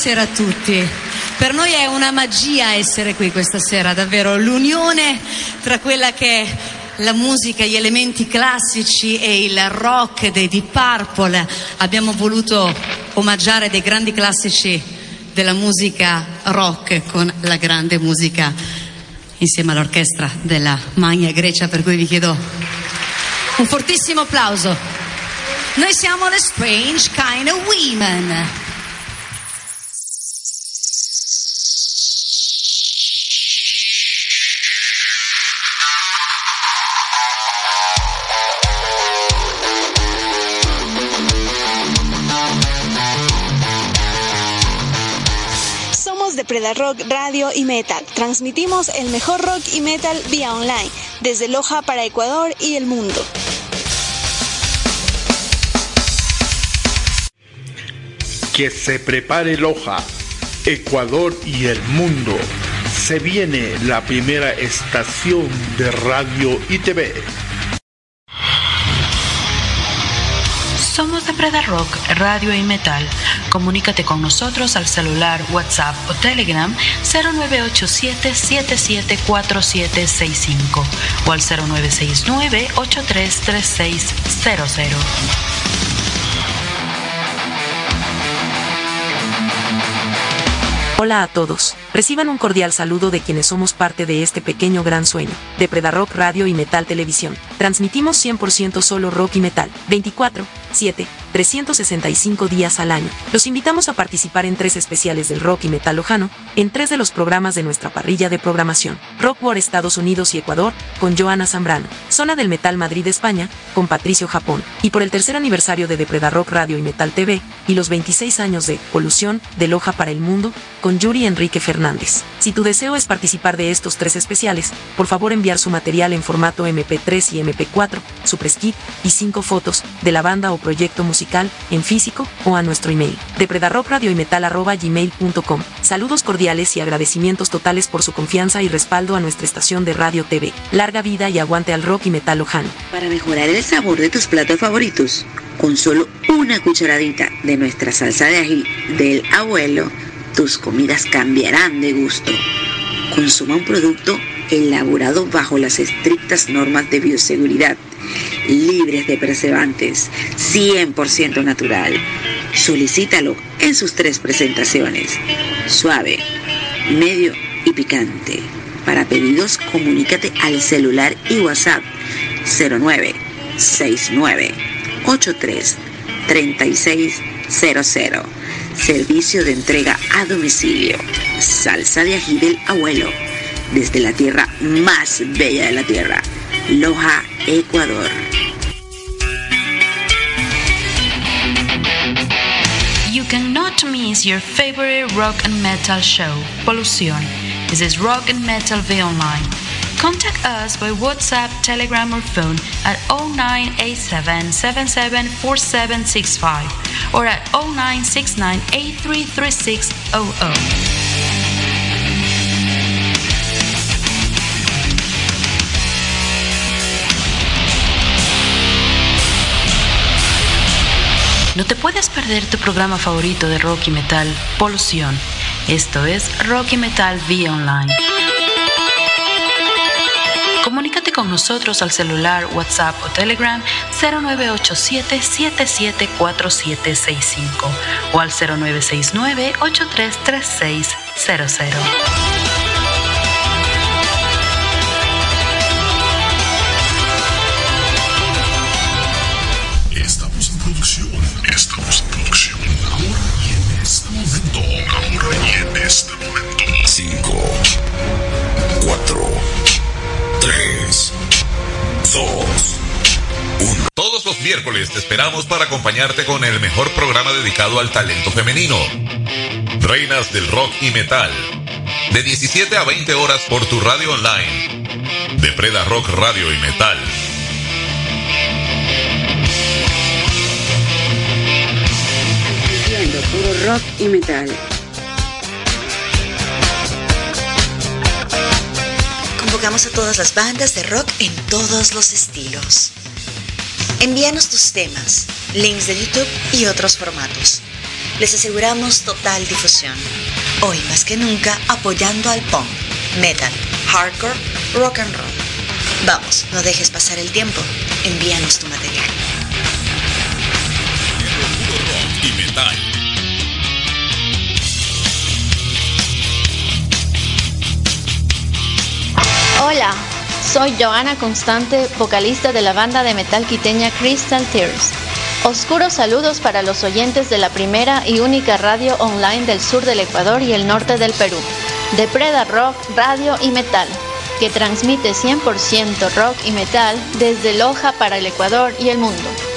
buonasera a tutti. Per noi è una magia essere qui questa sera, davvero. L'unione tra quella che è la musica, gli elementi classici e il rock dei Deep Purple. Abbiamo voluto omaggiare dei grandi classici della musica rock con la grande musica insieme all'orchestra della Magna Grecia, per cui vi chiedo un fortissimo applauso. Noi siamo The Strange Kind of Women.
Somos de Predarock Radio y Metal. Transmitimos el mejor rock y metal vía online, desde Loja para Ecuador y el mundo.
Que se prepare Loja, Ecuador y el mundo. Se viene la primera estación de radio y TV.
Somos de Predarock Radio y Metal. Comunícate con nosotros al celular, WhatsApp o Telegram 0987-774765 o al 0969-833600.
Hola a todos, reciban un cordial saludo de quienes somos parte de este pequeño gran sueño, de Predarock Radio y Metal Televisión. Transmitimos 100% solo rock y metal, 24/7, 365 días al año. Los invitamos a participar en 3 especiales del rock y metal lojano, en 3 de los programas de nuestra parrilla de programación. Rock War Estados Unidos y Ecuador, con Joana Zambrano. Zona del Metal Madrid España, con Patricio Japón. Y por el 3er aniversario de Predarock Radio y Metal TV, y los 26 años de Polución, de Loja para el Mundo, con Yuri Enrique Fernández. Si tu deseo es participar de estos 3 especiales, por favor enviar su material en formato MP3 y MP4, su press kit y 5 fotos de la banda o proyecto musical en físico o a nuestro email de predarrockradioymetal@gmail.com. Saludos cordiales y agradecimientos totales por su confianza y respaldo a nuestra estación de radio TV. Larga vida y aguante al rock y metal lojano.
Para mejorar el sabor de tus platos favoritos, con solo una cucharadita de nuestra salsa de ají del abuelo, tus comidas cambiarán de gusto. Consuma un producto elaborado bajo las estrictas normas de bioseguridad, libres de preservantes, 100% natural. Solicítalo en sus 3 presentaciones: suave, medio y picante. Para pedidos, comunícate al celular y WhatsApp 0969-833600. Servicio de entrega a domicilio. Salsa de ají del abuelo, desde la tierra más bella de la tierra, Loja, Ecuador.
You cannot miss your favorite rock and metal show, Polución. This is Rock and Metal V Online. Contact us by WhatsApp, Telegram or phone at 0987-774765 or at 0969-833600. No te puedes perder tu programa favorito de rock y metal, Polución. Esto es Rock y Metal vía online. Comunícate con nosotros al celular, WhatsApp o Telegram 0987-774765 o al 0969-833600.
Estamos en producción. Ahora y en este momento. 5, 4, 3, 2, 1.
Todos los miércoles te esperamos para acompañarte con el mejor programa dedicado al talento femenino. Reinas del rock y metal. De 17 a 20 horas por tu radio online. De Predarock Radio y Metal.
Puro rock y metal.
Convocamos a todas las bandas de rock en todos los estilos. Envíanos tus temas, links de YouTube y otros formatos. Les aseguramos total difusión. Hoy más que nunca apoyando al punk, metal, hardcore, rock and roll. Vamos, no dejes pasar el tiempo. Envíanos tu material.
Rock y metal.
Hola, soy Joana Constante, vocalista de la banda de metal quiteña Crystal Tears. Oscuros saludos para los oyentes de la primera y única radio online del sur del Ecuador y el norte del Perú, de Preda Rock, Radio y Metal, que transmite 100% rock y metal desde Loja para el Ecuador y el mundo.